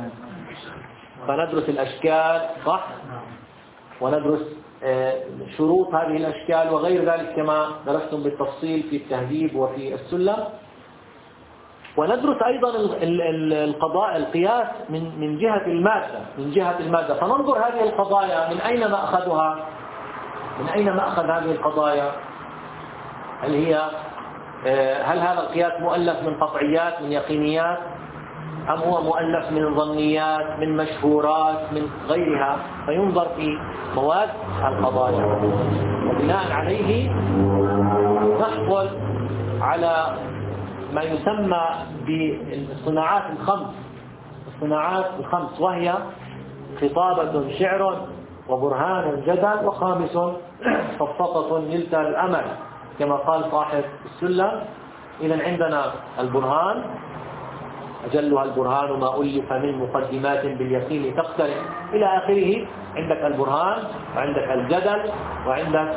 فندرس الأشكال صح، وندرس شروط هذه الأشكال وغير ذلك كما درستم بالتفصيل في التهذيب وفي السلم. وندرس أيضا القضاء القياس من من جهة المادة، من جهة المادة فننظر هذه القضايا من أين مأخذها، من أين مأخذ هذه القضايا، هل هي هل هذا القياس مؤلف من قطعيات من يقينيات، أم هو مؤلف من ظنيات من مشهورات من غيرها، فينظر في مواد القضايا، وبناء عليه نحصل على ما يسمى بالصناعات الخمس، الصناعات الخمس، وهي خطابة شعر وبرهان جدل وخامس صفقة نلت الأمل كما قال صاحب السلم. إذا عندنا البرهان، أجلها البرهان ما ألف من مقدمات باليقين تقترن إلى آخره. عندك البرهان وعندك الجدل وعندك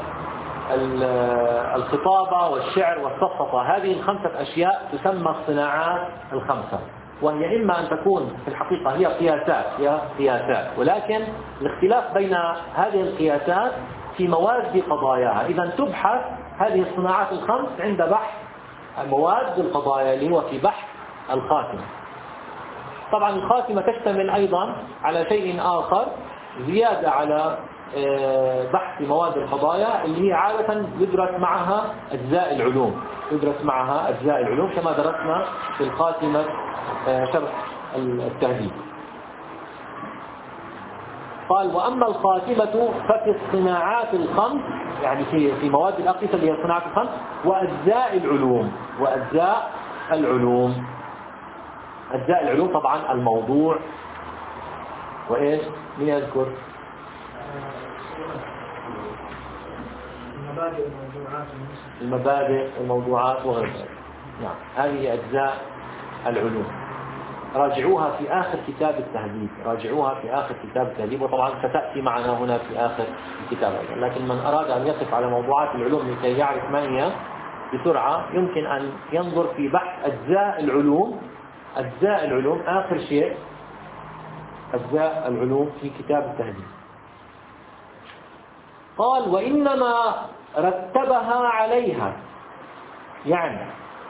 الخطابة والشعر والصفقة. هذه الخمسة أشياء تسمى الصناعات الخمسة، وهي إما أن تكون في الحقيقة هي قياسات هي قياسات ولكن الاختلاف بين هذه القياسات في مواد قضاياها. إذا تبحث هذه الصناعات الخمس عند بحث مواد القضايا اللي هو في بحث الخاتمة. طبعا الخاتمة تشتمل أيضا على شيء آخر زيادة على بحث مواد القضايا اللي هي عادة يدرس معها أجزاء العلوم، يدرس معها أجزاء العلوم كما درسنا في الخاتمة شرح التهذيب. قال وأما الخاتمة ففي الصناعات الخمس، يعني في في مواد الأقيسة اللي هي الصناعات الخمس، وأجزاء العلوم، وأجزاء العلوم. أجزاء العلوم طبعا الموضوع وإيش من يذكر المبادئ والموضوعات المبادئ والموضوعات وغير ذلك. نعم هذه أجزاء العلوم، راجعوها في آخر كتاب التهذيب، راجعوها في آخر كتاب التهذيب، وطبعا ستأتي معنا هنا في آخر الكتاب أيضا. لكن من أراد أن يقف على موضوعات العلوم لكي يعرف ما هي بسرعة يمكن أن ينظر في بحث أجزاء العلوم. أجزاء العلوم آخر شيء أجزاء العلوم في كتاب التهذيب. قال وإنما رتبها عليها، يعني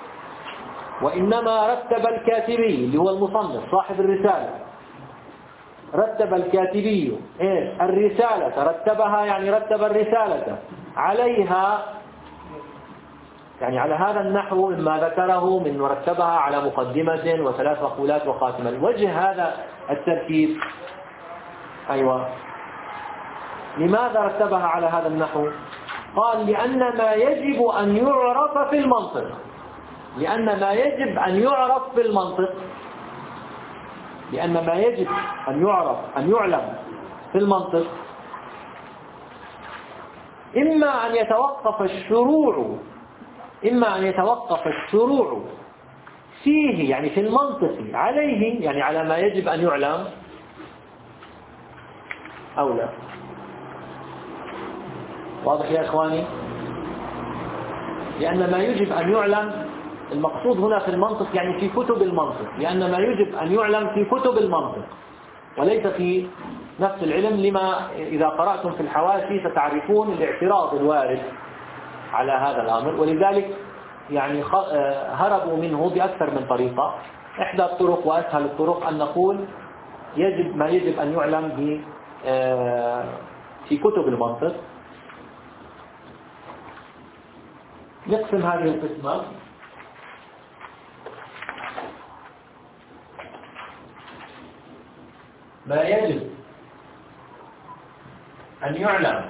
وإنما رتب الكاتبي اللي هو المصنف صاحب الرسالة، رتب الكاتبي إيه الرسالة، رتبها يعني رتب الرسالة عليها، يعني على هذا النحو مما ذكره من رتبها على مقدمة وثلاث مقولات وخاتمة. وجه هذا الترتيب أيوة لماذا رتبها على هذا النحو؟ قال لأن ما يجب أن يعرف في المنطق، لأن ما يجب أن يعرف في المنطق لأن ما يجب أن يعرف أن يعلم في المنطق إما أن يتوقف الشروع إما أن يتوقف الشروع فيه، يعني في المنطق عليه، يعني على ما يجب أن يعلم، أو لا. واضح يا إخواني؟ لأن ما يجب أن يعلم، المقصود هنا في المنطق يعني في كتب المنطق، لأن ما يجب أن يعلم في كتب المنطق وليس في نفس العلم، لما إذا قرأتم في الحواشي ستعرفون الاعتراض الوارد على هذا الأمر، ولذلك يعني هربوا منه بأكثر من طريقة. إحدى الطرق وأسهل الطرق أن نقول يجب ما يجب أن يعلم في كتب المنطق. نقسم هذه القسمة. ما يجب أن يعلم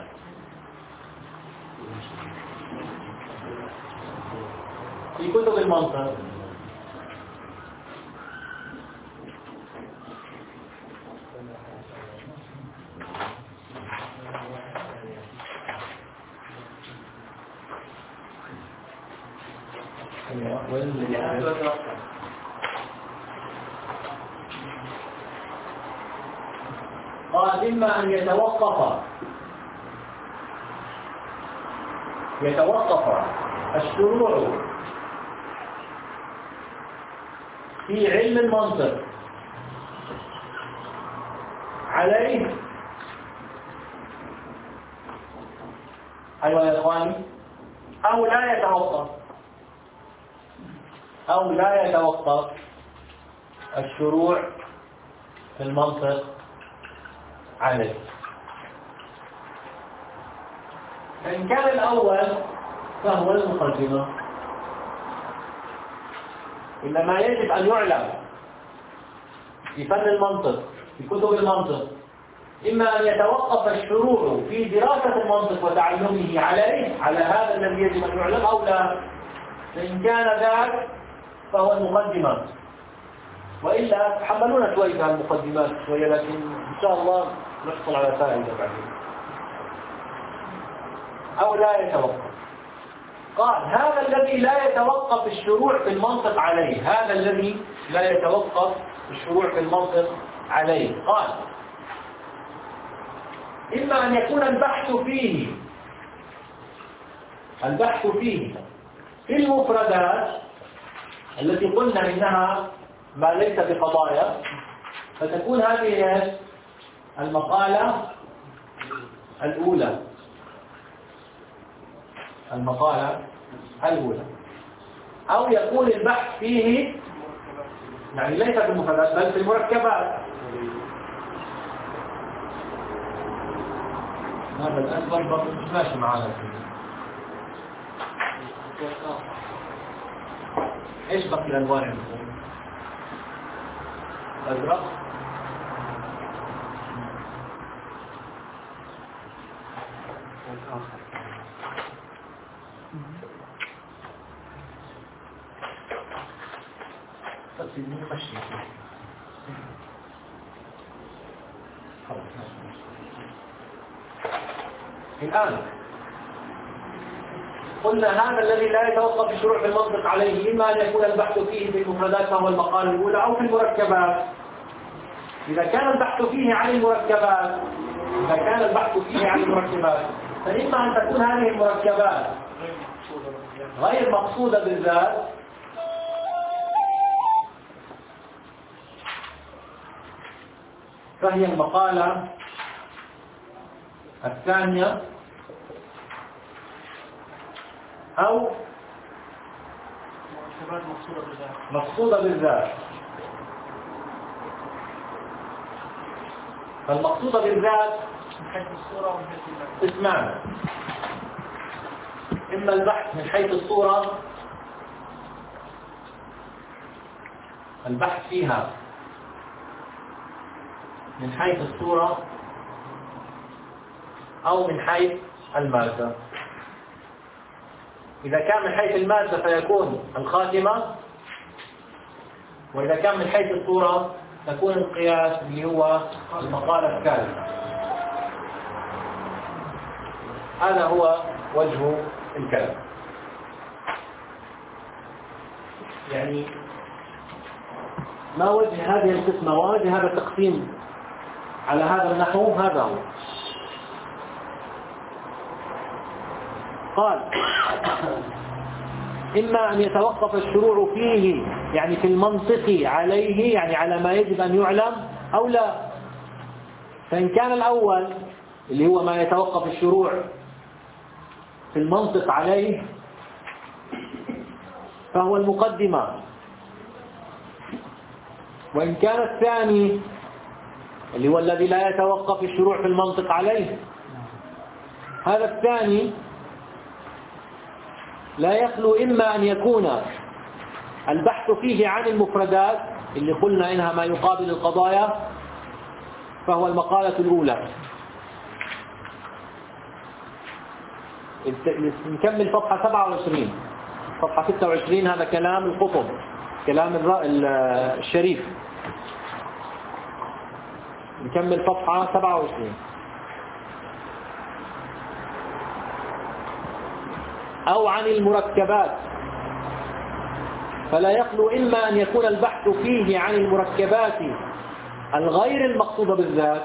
في كتب المنطق قال إما أن يتوقف يتوقف الشروع في علم المنطق عليه. أيها الإخواني، أو لا يتوقف أو لا يتوقف الشروع في المنطق عليه. فإن كان الأول فهو المقدمة. إنما يجب أن يعلم في فن المنطق في كتب المنطق إما أن يتوقف الشروع في دراسة المنطق وتعلمه عليه على هذا الذي يجب أن يعلم أو لا. فإن كان ذاك فهو المقدمة، وإلا تحملونا شوي في المقدمات شوية، لكن إن شاء الله نحصل على فائدة بعدين. أو لا يتوقف. قال هذا الذي لا يتوقف الشروع في المنطق عليه، هذا الذي لا يتوقف الشروع في المنطق عليه، قال إما أن يكون البحث فيه البحث فيه في المفردات التي قلنا إنها ما ليس بقضايا، فتكون هذه المقالة الأولى المقالة الأولى أو يكون البحث فيه يعني ليس في المفردات بل في المركبات. هذا الأسود برضه مش ماشي معانا. ايش بقي الألوان عندكم؟ أزرق الآن قلنا هذا الذي لا يتوقف الشروع في المنطق عليه إما أن يكون البحث فيه في المفردات فهو المقالة الأولى أو في المركبات. إذا كان البحث فيه عن المركبات إذا كان البحث فيه عن المركبات فإما أن تكون هذه المركبات غير مقصودة بالذات فهي المقالة الثانية، أو مقصودة بالذات. فالمقصودة بالذات اسمان: إما البحث من حيث الصورة، البحث فيها من حيث الصورة أو من حيث المادة. إذا كان من حيث المادة فيكون الخاتمة، وإذا كان من حيث الصورة تكون القياس اللي هو المقالة الثالثة. هذا هو وجه الكلام. يعني ما وجه هذه القسمة ووجه هذا التقسيم على هذا النحو هذا هو. قال إما أن يتوقف الشروع فيه يعني في المنطق عليه يعني على ما يجب أن يعلم أو لا. فإن كان الأول اللي هو ما يتوقف الشروع في المنطق عليه فهو المقدمة، وإن كان الثاني اللي هو الذي لا يتوقف الشروع في المنطق عليه هذا الثاني لا يخلو إما أن يكون البحث فيه عن المفردات اللي قلنا إنها ما يقابل القضايا فهو المقالة الأولى. نكمل صفحة سبعة وعشرين. صفحة ستة وعشرين هذا كلام القطب، كلام الشريف. نكمل صفحة سبعة وعشرين. أو عن المركبات فلا يخلو إما أن يكون البحث فيه عن المركبات الغير المقصودة بالذات،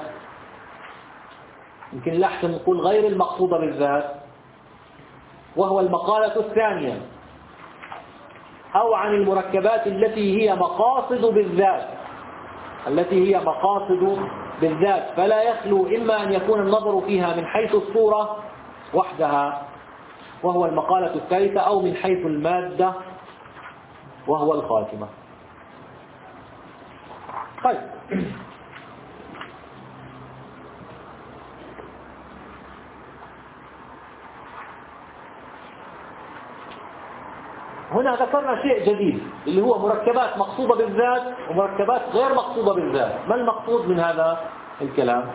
يمكن الأحسن نقول غير المقصودة بالذات وهو المقالة الثانية، أو عن المركبات التي هي مقاصد بالذات التي هي مقاصد بالذات فلا يخلو إما أن يكون النظر فيها من حيث الصورة وحدها وهو المقالة الثالثة أو من حيث المادة وهو الخاتمة. طيب هنا ذكرنا شيء جديد اللي هو مركبات مقصودة بالذات ومركبات غير مقصودة بالذات. ما المقصود من هذا الكلام؟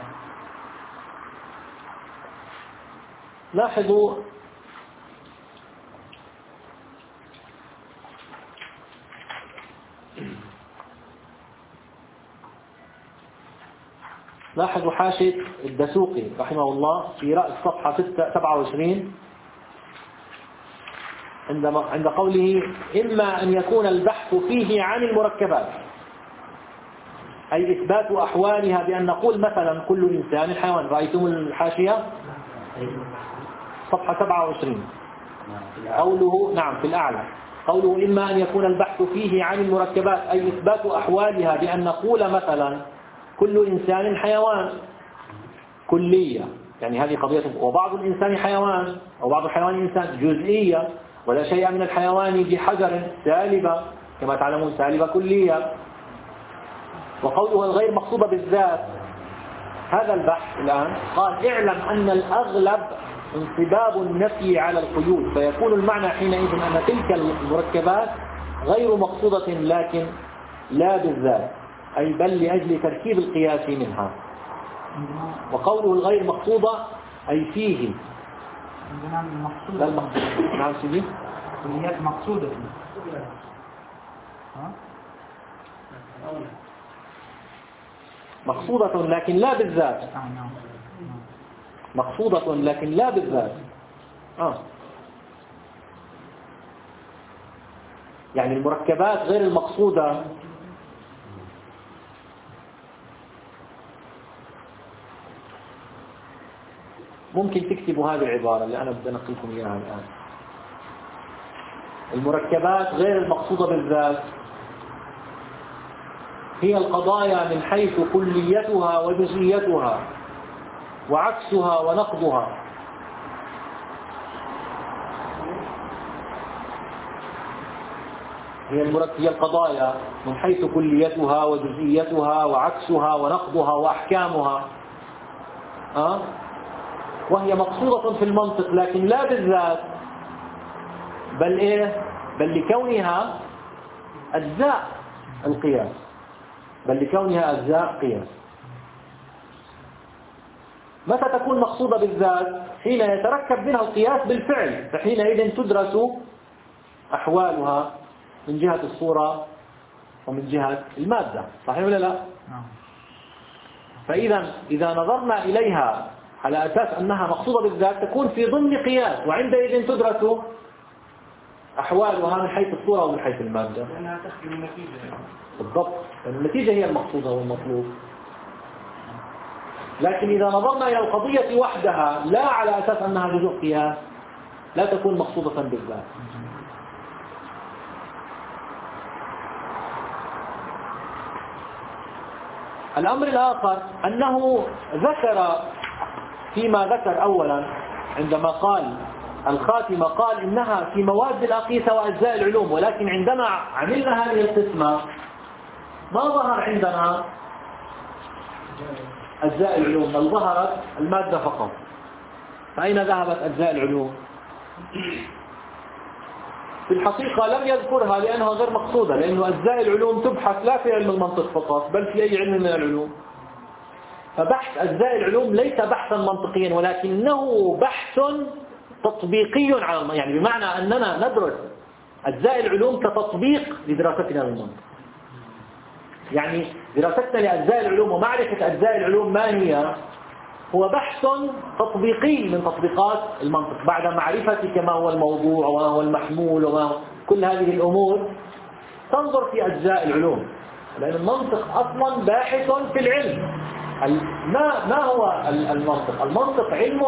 لاحظوا لاحظوا حاشية الدسوقي رحمه الله في رأس صفحة سبعة وعشرين عندما عند قوله إما أن يكون البحث فيه عن المركبات أي إثبات أحوالها بأن نقول مثلا كل إنسان حيوان. رأيتم الحاشية صفحة سبعة وعشرين قوله نعم في الأعلى قوله إما أن يكون البحث فيه عن المركبات أي إثبات أحوالها بأن نقول مثلا كل إنسان حيوان كلية يعني هذه قضية، وبعض الإنسان حيوان أو بعض الحيوان إنسان جزئية، ولا شيء من الحيوان بحجر سالبة كما تعلمون سالبة كلية. وقوله الغير مقصودة بالذات هذا البحث الآن قال اعلم أن الأغلب انصباب النفي على القيود فيكون المعنى حينئذ أن تلك المركبات غير مقصودة لكن لا بالذات أي بل لأجل تركيب القياس منها. وقوله الغير مقصودة أي فيه لا المقصودة. نعم سيدي كليات مقصودة مقصودة لكن لا بالذات مقصودة لكن لا بالذات آه. يعني المركبات غير المقصودة ممكن تكتبوا هذه العبارة اللي أنا بدي أنقلكم إياها الآن. المركبات غير المقصودة بالذات هي القضايا من حيث كليتها وجزئيتها وعكسها ونقضها. هي المركب هي القضايا من حيث كليتها وجزئيتها وعكسها ونقضها وأحكامها أه؟ وهي مقصودة في المنطق لكن لا بالذات بل إيه بل لكونها أجزاء القياس بل لكونها أجزاء قياس. متى تكون مقصودة بالذات؟ حين يتركب منها القياس بالفعل فحينئذ تدرس أحوالها من جهة الصورة ومن جهة المادة. صحيح ولا لا؟ فإذا إذا نظرنا إليها على أساس أنها مقصودة بالذات تكون في ضمن قياس وعندئذ تدرس أحوالها من حيث الصورة ومن حيث المادة. لأنها تخدم النتيجة بالضبط النتيجة هي المقصودة والمطلوب. لكن إذا نظرنا إلى القضية وحدها لا على أساس أنها جزء قياس لا تكون مقصودة بالذات. الأمر الآخر أنه ذكر فيما ذكر أولا عندما قال الخاتمة قال إنها في مواد الأقيسة وأجزاء العلوم، ولكن عندما عملنا هذه القسمة ما ظهر عندنا أجزاء العلوم بل ظهرت المادة فقط. فأين ذهبت أجزاء العلوم؟ في الحقيقة لم يذكرها لأنها غير مقصودة، لأن أجزاء العلوم تبحث لا في علم المنطق فقط بل في أي علم من العلوم. فبحث أجزاء العلوم ليس بحثا منطقيا ولكنه بحث تطبيقي على يعني بمعنى أننا ندرس أجزاء العلوم كتطبيق لدراستنا للمنطق. يعني دراستنا لأجزاء العلوم ومعرفة أجزاء العلوم ما هي هو بحث تطبيقي من تطبيقات المنطق بعد معرفتك ما هو الموضوع وما هو المحمول وما هو كل هذه الأمور تنظر في أجزاء العلوم، لأن المنطق أصلا باحث في العلم. ما ما هو المنطق؟ المنطق علم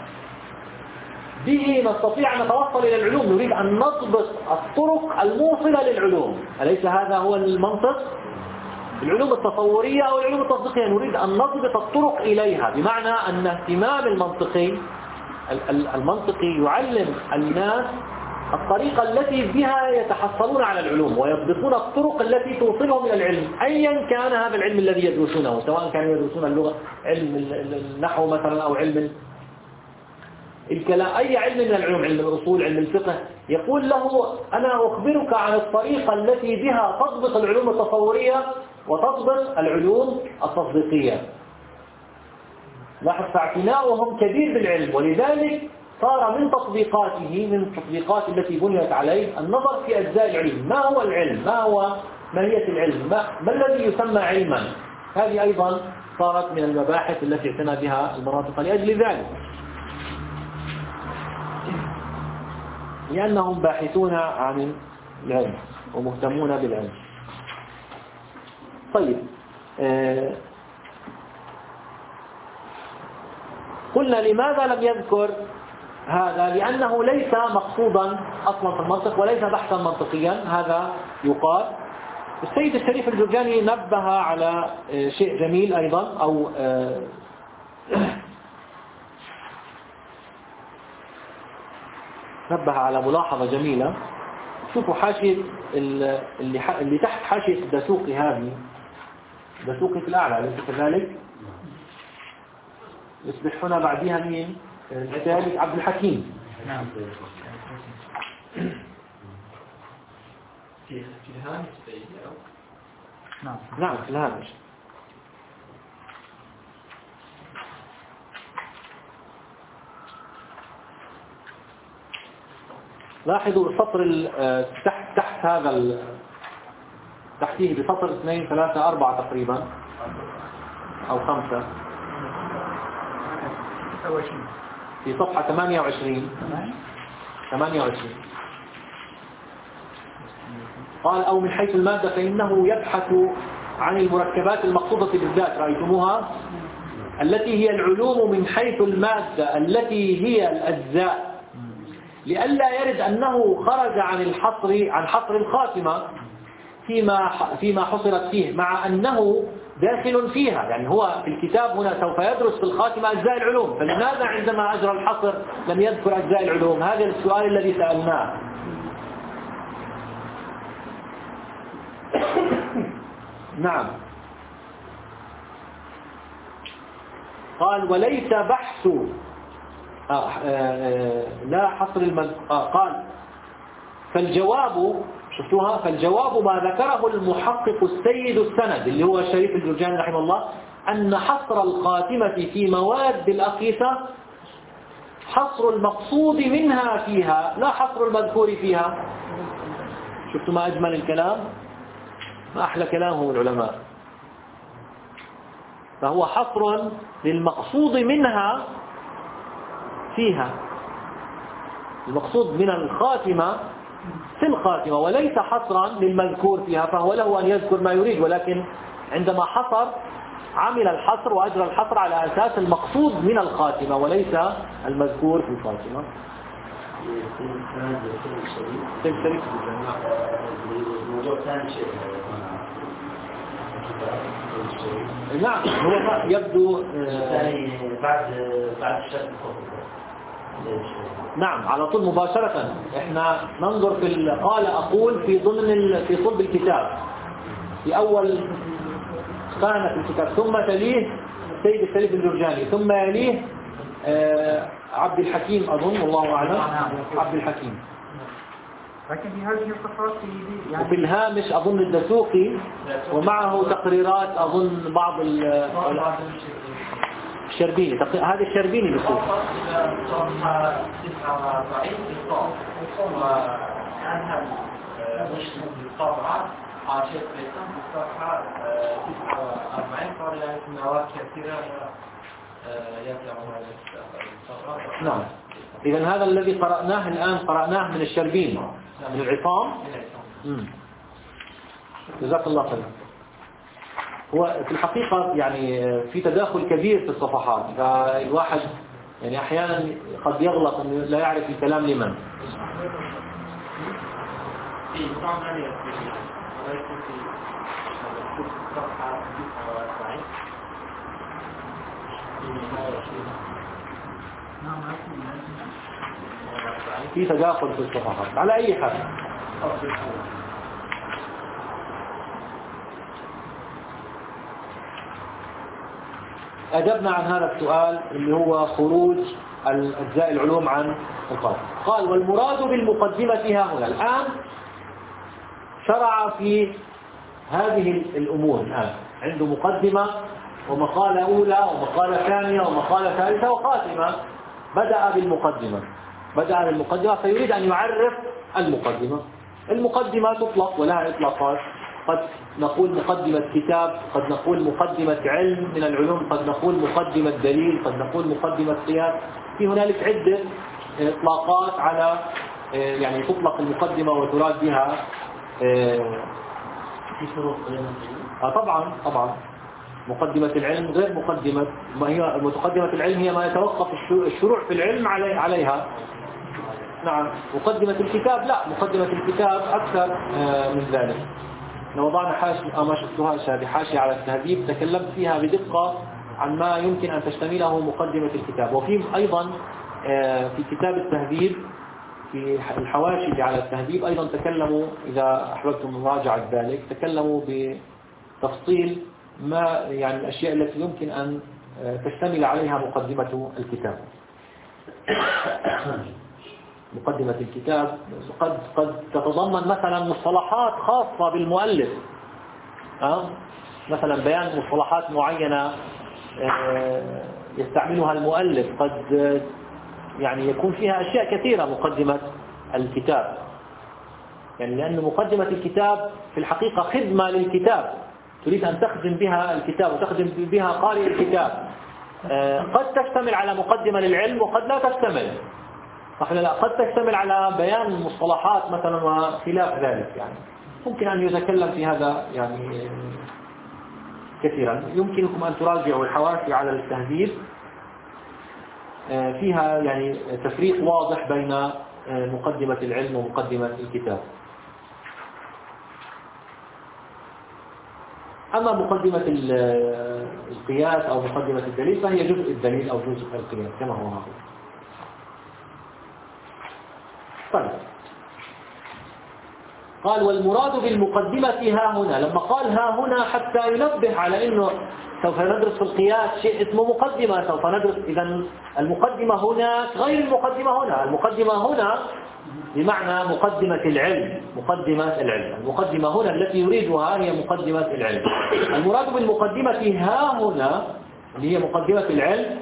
به نستطيع أن نتوصل إلى العلوم، نريد أن نضبط الطرق الموصلة للعلوم، أليس هذا هو المنطق؟ العلوم التصورية أو العلوم التطبيقية نريد أن نضبط الطرق إليها، بمعنى أن اهتمام المنطقي المنطقي يعلم الناس الطريقة التي بها يتحصلون على العلوم ويضبطون الطرق التي توصلهم إلى العلم أيا كان هذا العلم الذي يدرسونه، سواء كانوا يدرسون اللغة علم النحو مثلا أو علم الكلام، أي علم من العلوم، علم الأصول، علم الفقه. يقول له أنا أخبرك عن الطريقة التي بها تضبط العلوم التصورية وتضبط العلوم التطبيقية. لاحظ فاعتناؤهم كبير بالعلم، ولذلك صار من تطبيقاته من التطبيقات التي بنيت عليه النظر في أجزاء العلم. ما هو العلم؟ ما هو ماهية العلم؟ ما, ما الذي يسمى علما؟ هذه أيضا صارت من المباحث التي اعتنى بها المناطق لأجل ذلك، لأنهم باحثون عن العلم ومهتمون بالعلم. طيب آه قلنا لماذا لم يذكر هذا؟ لأنه ليس مقصودا أصلا في المنطق وليس بحثا منطقيا، هذا يقال. السيد الشريف الجرجاني نبه على شيء جميل أيضا، أو آه نبه على ملاحظة جميلة. شوفوا حاشية اللي, اللي تحت حاشية الدسوقي، هذه الدسوقي في الأعلى أليس كذلك؟ يصبح هنا بعدها مين؟ الثالث عبد الحكيم. نعم. في الهامش نعم نعم في الهامش. لاحظوا السطر تحت تحت هذا تحتيه بسطر اثنين ثلاثة أربعة تقريبا أو خمسة في صفحة ثمانية وعشرين ثمانية وعشرين قال أو من حيث المادة فإنه يبحث عن المركبات المقصودة بالذات، رأيتموها التي هي العلوم من حيث المادة التي هي الأجزاء، لئلا يرد أنه خرج عن الحصر عن حصر الخاتمة فيما فيما حصرت فيه، مع أنه داخل فيها. يعني هو في الكتاب هنا سوف يدرس في الخاتمة أجزاء العلوم، فلماذا عندما أجرى الحصر لم يذكر أجزاء العلوم؟ هذا السؤال الذي سألناه. نعم. قال وليس بحث آه آه لا حصر المد... آه قال فالجواب، شفتوها، فالجواب ما ذكره المحقق السيد السند اللي هو الشريف الجرجاني رحمه الله، أن حصر الخاتمة في مواد الأقيسة حصر المقصود منها فيها لا حصر المذكور فيها. شفتوا ما أجمل الكلام، ما أحلى كلامهم العلماء. فهو حصر للمقصود منها فيها، المقصود من الخاتمة في الخاتمة، وليس حصرا للمذكور فيها، فهو له أن يذكر ما يريد، ولكن عندما حصر عمل الحصر وأجرى الحصر على أساس المقصود من الخاتمة وليس المذكور في الخاتمة. الشريك الموضوع ثاني شيء نعم هو يبدو ثاني بعد بعد الشرط. نعم على طول مباشرة احنا ننظر في قال أقول في ضمن في صلب الكتاب في أول خانة في الكتاب، ثم تليه سيد السليف الجرجاني، ثم يليه آه عبد الحكيم أظن والله أعلم عبد الحكيم، لكن في هذه الصفحات يعني وفي الهامش أظن الدسوقي، ومعه تقريرات أظن بعض الشربيني، هذا الشربيني بس عاشق بيتم في الصفحة تسعة وأربعين صار يعني سنوات كثيرة يرجع هذا الصفحة. نعم إذا هذا الذي قرأناه الآن قرأناه من الشربين من العصام. جزاك الله خير. هو في الحقيقة يعني في تداخل كبير في الصفحات، فالواحد يعني أحيانا قد يغلط أنه لا يعرف الكلام لمن. في تداخل في الصفحات على أي حال. أجبنا عن هذا السؤال اللي هو خروج أجزاء العلوم عن القاعدة. قال والمراد بالمقدمة ها هنا. الآن شرع في هذه الأمور، الآن عنده مقدمة ومقالة أولى ومقالة ثانية ومقالة ثالثة وخاتمة. بدأ بالمقدمة بدأ بالمقدمة فيريد أن يعرف المقدمة. المقدمة تطلق ولها إطلاقات، قد نقول مقدمة كتاب، قد نقول مقدمة علم من العلوم، قد نقول مقدمة دليل، قد نقول مقدمة قياس. في هنالك عدة إطلاقات على يعني تطلق المقدمة وتراد بها في شروط آه طبعا طبعا مقدمة العلم غير مقدمة ما هي مقدمة العلم هي ما يتوقف الشروع في العلم عليها. نعم مقدمة الكتاب لا، مقدمة الكتاب أكثر من ذلك. وضعنا حاشية ما شفتها بحاشية على التهذيب تكلمت فيها بدقة عن ما يمكن أن تشتمله مقدمة الكتاب. وفي أيضا في كتاب التهذيب في الحواشي على التهذيب أيضا تكلموا، إذا أحببتم مراجعة ذلك، تكلموا بتفصيل ما يعني الأشياء التي يمكن أن تشتمل عليها مقدمة الكتاب. مقدمة الكتاب قد قد تتضمن مثلا مصطلحات خاصة بالمؤلف، أه؟ مثلا بيان مصطلحات معينة يستعملها المؤلف، قد يعني يكون فيها أشياء كثيرة مقدمة الكتاب، يعني لأن مقدمة الكتاب في الحقيقة خدمة للكتاب، تريد أن تخدم بها الكتاب وتخدم بها قارئ الكتاب. قد تشتمل على مقدمة للعلم وقد لا تشتمل، قد تشتمل على بيان المصطلحات مثلا وخلاف ذلك. يعني ممكن أن يتكلم في هذا يعني كثيرا. يمكنكم أن تراجعوا الحواشي على التهذيب، فيها يعني تفريق واضح بين مقدمة العلم ومقدمة الكتاب. أما مقدمة القياس أو مقدمة الدليل فهي جزء الدليل أو جزء القياس كما هو معروف. طيب قال والمراد بالمقدمة ها هنا. لما قال ها هنا حتى ينبه على أنه سوف ندرس في القياس شيء اسمه مقدمة، سوف ندرس إذن المقدمة هنا غير المقدمة هنا. المقدمة هنا بمعنى مقدمة العلم، مقدمة العلم. المقدمة هنا التي يريدها هي مقدمة العلم. المراد بالمقدمة ها هنا اللي هي مقدمة العلم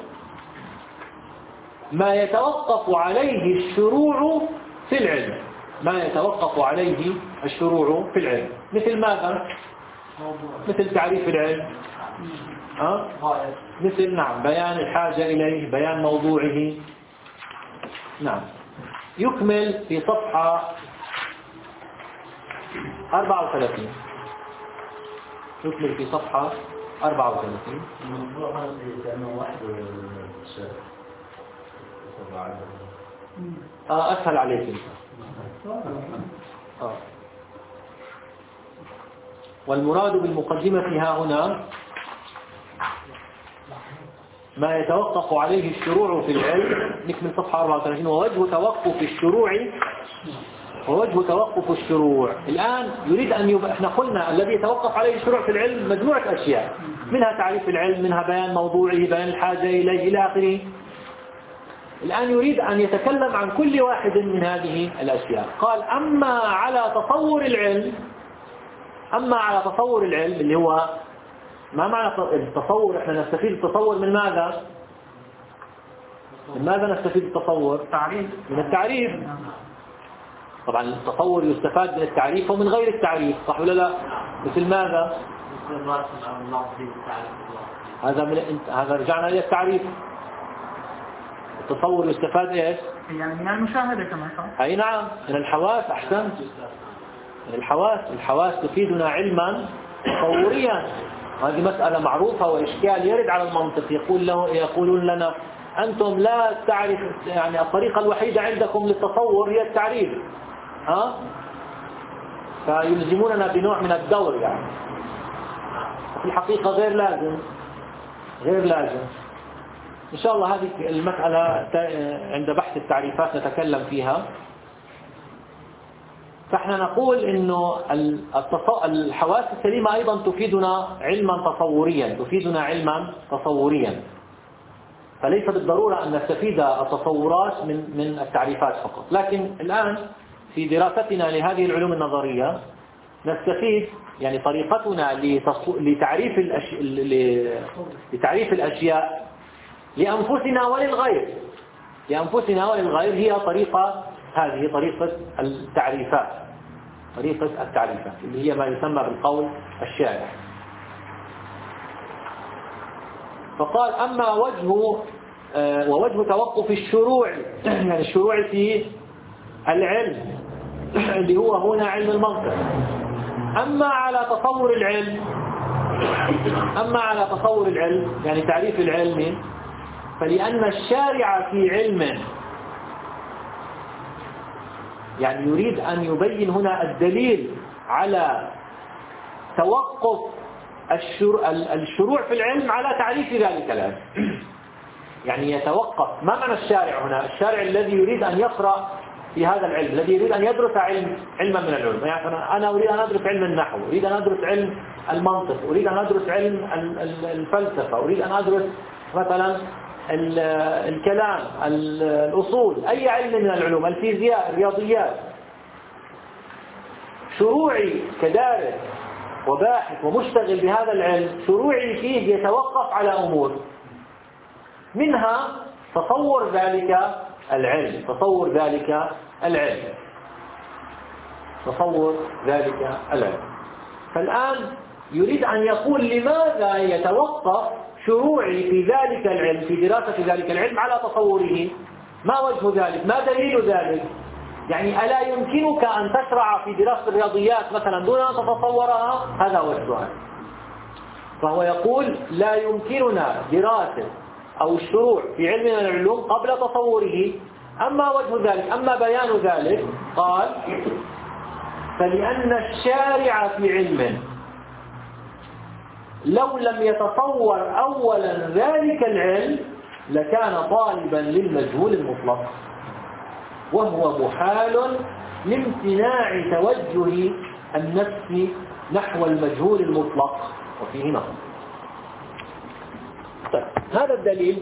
ما يتوقف عليه الشروع في العلم، ما يتوقف عليه الشروع في العلم. مثل ماذا؟ مثل تعريف العلم، أه؟ مثل نعم بيان الحاجة إليه، بيان موضوعه. نعم يكمل في صفحة أربعة وثلاثين، يكمل في صفحة أربعة وثلاثين. الموضوع هذا كأنه واحد الشيء. آه أسهل عليك أنت. آه. والمراد بالمقدمة ها هنا ما يتوقف عليه الشروع في العلم. نكمل صفحة أربعة وثلاثين. ووجه توقف الشروع ووجه توقف الشروع الآن يريد أن يب... احنا قلنا الذي يتوقف عليه الشروع في العلم مجموعة أشياء، منها تعريف العلم، منها بيان موضوعه، بيان الحاجة إليه إلى آخره. الآن يريد أن يتكلم عن كل واحد من هذه الأشياء. قال أما على تصور العلم أما على تصور العلم اللي هو ما معنى التصور؟ احنا نستفيد التصور من ماذا؟ من ماذا نستفيد التصور؟ من التعريف. طبعا التصور يستفاد من التعريف ومن غير التعريف، صح ولا لا؟ مثل ماذا؟ هذا من هذا رجعنا إلى التعريف. التصور يستفاد ايش؟ يعني من المشاهدة كمان صح؟ اي نعم، من الحواس. احسنت، من الحواس. الحواس تفيدنا علما تصوريا. هذه مسألة معروفة وإشكال يرد على المنطق. يقول له يقولون لنا أنتم لا تعرف، يعني الطريقة الوحيدة عندكم للتصور هي التعريف، ها؟ فيلزموننا بنوع من الدور يعني. في الحقيقة غير لازم، غير لازم. إن شاء الله هذه المسألة عند بحث التعريفات نتكلم فيها. فإحنا نقول إنه الحواس السليمة أيضا تفيدنا علما تصوريا، تفيدنا علما تصوريا. فليس بالضرورة أن نستفيد التصورات من من التعريفات فقط. لكن الآن في دراستنا لهذه العلوم النظرية نستفيد، يعني طريقتنا لتعريف الأشياء لتعريف الأشياء لأنفسنا وللغير لأنفسنا وللغير هي طريقة، هذه طريقة التعريفات، طريقة التعريفات اللي هي ما يسمى بالقول الشائع. فقال أما وجه ووجه توقف الشروع، يعني الشروع في العلم اللي هو هنا علم المنطق. أما على تصور العلم أما على تصور العلم يعني تعريف العلم، فلأن الشارع في علم، يعني يريد أن يبين هنا الدليل على توقف الشروع في العلم على تعريف ذلك العلم. يعني يتوقف. ما معنى الشارع هنا؟ الشارع الذي يريد أن يقرأ في هذا العلم، الذي يريد أن يدرس علم علما من العلوم. يعني أنا أريد أن أدرس علم النحو، أريد أن أدرس علم المنطق، أريد أن أدرس علم الفلسفة، أريد أن أدرس مثلا الكلام، الأصول، أي علم من العلوم، الفيزياء، الرياضيات. شروعي كدارس وباحث ومشتغل بهذا العلم، شروعي فيه يتوقف على أمور، منها تصور ذلك العلم تصور ذلك العلم تصور ذلك العلم. فالآن يريد أن يقول لماذا يتوقف شروعي في ذلك العلم، في دراسة ذلك العلم، على تصوره؟ ما وجه ذلك؟ ما دليل ذلك؟ يعني ألا يمكنك أن تشرع في دراسة الرياضيات مثلا دون أن تتصورها؟ هذا هو السؤال. فهو يقول لا يمكننا دراسة أو الشروع في علم من العلوم قبل تصوره. أما وجه ذلك، أما بيان ذلك، قال فلأن الشارع في علم لو لم يتصور أولا ذلك العلم لكان طالبا للمجهول المطلق، وهو محال لامتناع توجه النفس نحو المجهول المطلق، وفيه نظر. طيب هذا الدليل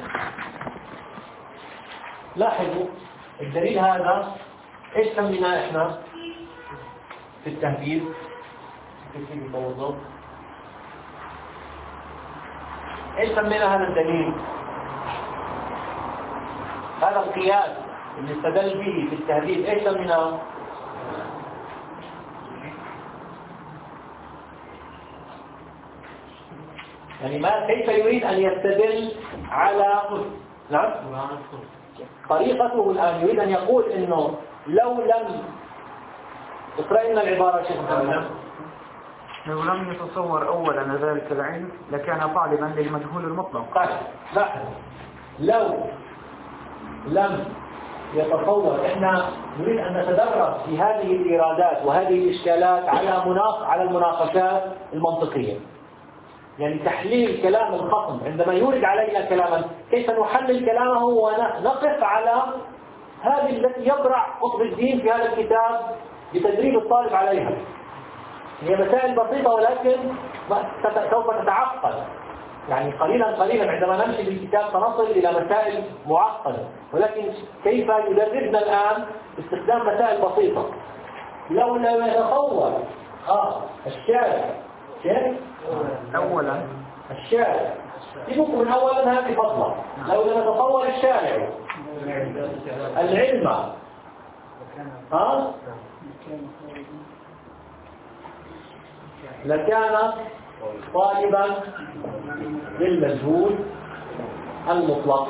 لاحظوا الدليل هذا ايش سميناه احنا في التهذيب في التوضؤ؟ ايش سمينا هذا الدليل؟ هذا القياس اللي استدل به في التهذيب ايش سميناه؟ يعني ما كيف يريد أن يستدل على نعم طريقته الآن؟ يريد أن يقول إنه لو لم اقرأ لنا العبارة شيخ محمد. لو لم يتصور أولا ذلك العلم لكان طالبا للمجهول المطلق. طيب لاحظ، لو لم يتصور، احنا نريد ان نتدرب في هذه الايرادات وهذه الاشكالات على مناق على المناقشات المنطقيه. يعني تحليل كلام الخصم عندما يورد علينا كلاما، كيف نحلل كلامه ونقف على هذه التي يبرع قطب الدين في هذا الكتاب بتدريب الطالب عليها. هي مسائل بسيطة ولكن سوف تتعقد، يعني قليلا قليلا عندما نمشي بالكتاب سنصل إلى مسائل معقدة، ولكن كيف يدربنا الآن باستخدام مسائل بسيطة. لو لم يتصور آه الشارع كيف؟ أولا الشارع يبقى من أولا هذه فضلة. لو لم يتصور الشارع العلم ها لكان طالبا للمجهول المطلق.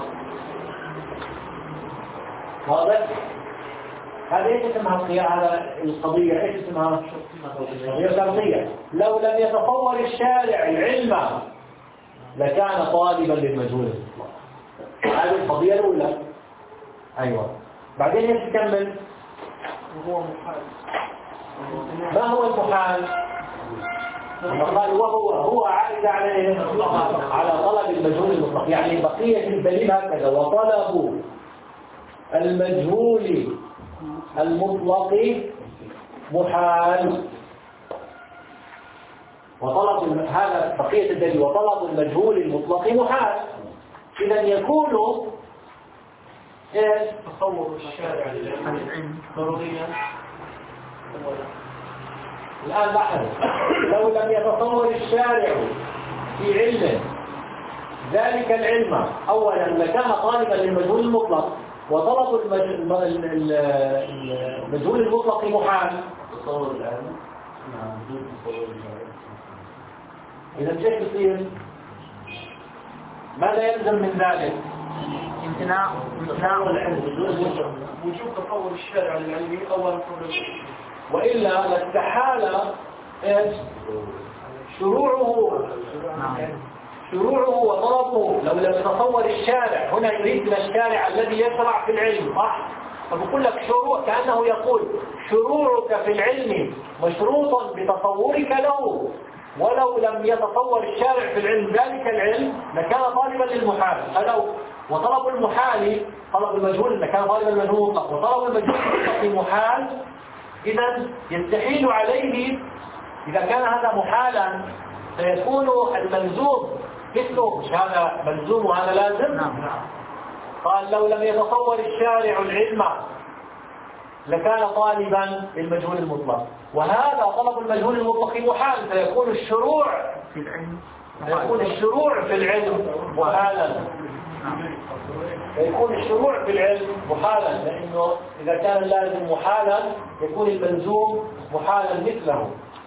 واضح؟ هذا ايش اسمها هذا القضية؟ ايش اسمها؟ قضية شرطية. لو لم يتصور الشارع العلم لكان طالبا للمجهول المطلق. هذه القضية الأولى. أيوة. بعدين ايش تكمل؟ وهو محال. ما هو المحال؟ قال وهو هو عائد على على طلب المجهول المطلق. يعني بقية الدليل هكذا: وطلب المجهول المطلق محال. وطلب هذا بقية الدليل: وطلب المجهول المطلق محال. إذا يكون إيش؟ تصور الشارع للعلم ضروريا. الآن لاحظ، لو لم يتصور الشارع في علم ذلك العلم أولا لكان طالبا للمجهول المطلق، وطلب المجهول المطلق محال. تصور العلم نعم بدون تصور الشارع. إذا كيف يصير؟ ماذا يلزم من ذلك؟ امتناع امتناع وجوب تصور الشارع للعلم أولا قبل. وإلا لاستحال إيش؟ شروعه شروعه وطلبه. لو لم يتصور الشارع، هنا يريد من الشارع الذي يشرع في العلم، صح؟ فبقول لك شروع، كأنه يقول شروعك في العلم مشروط بتصورك له، ولو لم يتصور الشارع في العلم ذلك العلم لكان طالبا للمحال. فلو وطلب المحال طلب المجهول لكان طالبا للمجهول المطلق، وطلب المجهول المطلق محال. إذا يستحيل عليه، إذا كان هذا محالا سيكون الملزوم مثله، مش هذا ملزوم وهذا لازم. قال لو لم يتصور الشارع العلم لكان طالبا للمجهول المطلق، وهذا طلب المجهول المطلق محال، فيكون الشروع في العلم يكون الشروع في العلم محالا. يكون الشروع في العلم محالا، لأنه إذا كان اللازم محالا يكون الملزوم محالا مثله.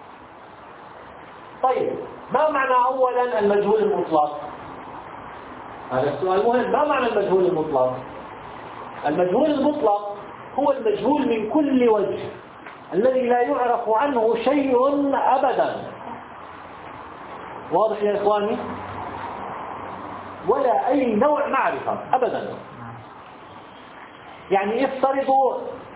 طيب، ما معنى أولا المجهول المطلق؟ هذا السؤال مهم. ما معنى المجهول المطلق؟ المجهول المطلق هو المجهول من كل وجه، الذي لا يعرف عنه شيء أبدا. واضح يا إخواني؟ ولا أي نوع معرفة أبدا. يعني افترضوا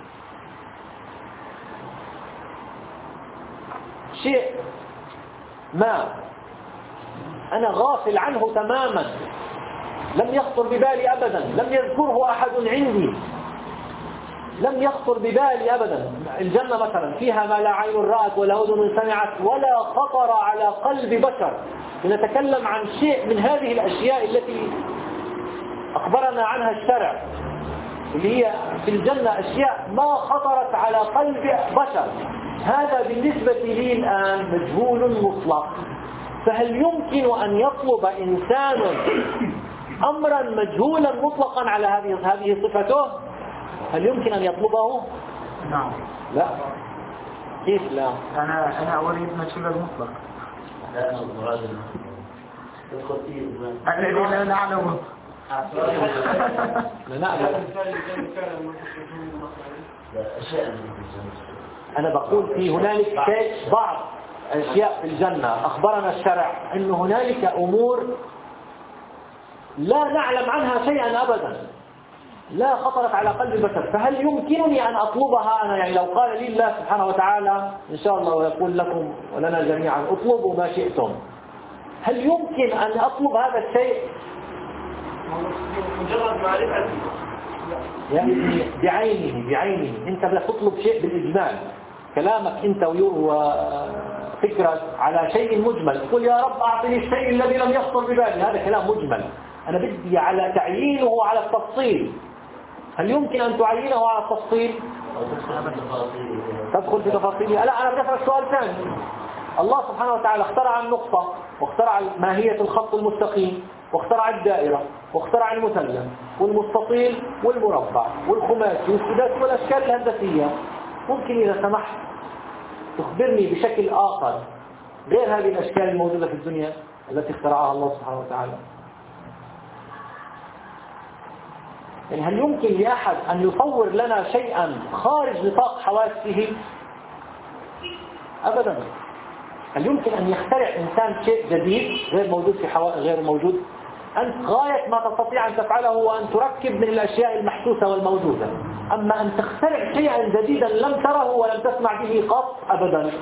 شيء ما أنا غافل عنه تماما، لم يخطر ببالي أبدا، لم يذكره أحد عندي، لم يخطر ببالي أبدا. الجنة مثلا فيها ما لا عين رأت ولا أذن سمعت ولا خطر على قلب بشر. نتكلم عن شيء من هذه الأشياء التي أخبرنا عنها الشرع، اللي هي في الجنة أشياء ما خطرت على قلب بشر. هذا بالنسبة لي الآن مجهول مطلق. فهل يمكن أن يطلب إنسان أمرا مجهولا مطلقا على هذه هذه صفته؟ هل يمكن أن يطلبه؟ نعم. لا. كيف لا؟ أنا أنا أريد مجهول المطلق. لا المراد الذي لا نعلمه. لا نعلم. أنا بقول في هنالك شيء بعض أشياء في الجنة أخبرنا الشرع أن هنالك أمور لا نعلم عنها شيئا أبدا، لا خطرت على قلب البشر، فهل يمكنني أن أطلبها أنا؟ يعني لو قال لي الله سبحانه وتعالى إن شاء الله ويقول لكم ولنا جميعا اطلبوا ما شئتم، هل يمكن أن أطلب هذا الشيء؟ مجرد معرفة يعني بعينه بعينه أنت بدك تطلب شيء بالإجمال، كلامك أنت وفكرة على شيء مجمل، تقول يا رب أعطني الشيء الذي لم يخطر ببالي، هذا كلام مجمل. أنا بدي على تعيينه على التفصيل، هل يمكن أن تعينه على التفصيل؟ تدخل في تفاصيله. لا، أنا بدي أسأل سؤال ثاني. الله سبحانه وتعالى اخترع النقطة، واخترع ماهية الخط المستقيم، واخترع الدائرة، واخترع المثلث والمستطيل والمربع والخماسي والسداسي والأشكال الهندسية. ممكن إذا سمحت تخبرني بشكل آخر غير هذه الأشكال الموجودة في الدنيا التي اخترعها الله سبحانه وتعالى؟ يعني هل يمكن لأحد أن يصور لنا شيئا خارج نطاق حواسه؟ أبدا. هل يمكن أن يخترع إنسان شيء جديد غير موجود في حوا... غير موجود؟ أنت غاية ما تستطيع أن تفعله هو أن تركب من الأشياء المحسوسة والموجودة، أما أن تخترع شيئا جديدا لم تره ولم تسمع به قط أبدا.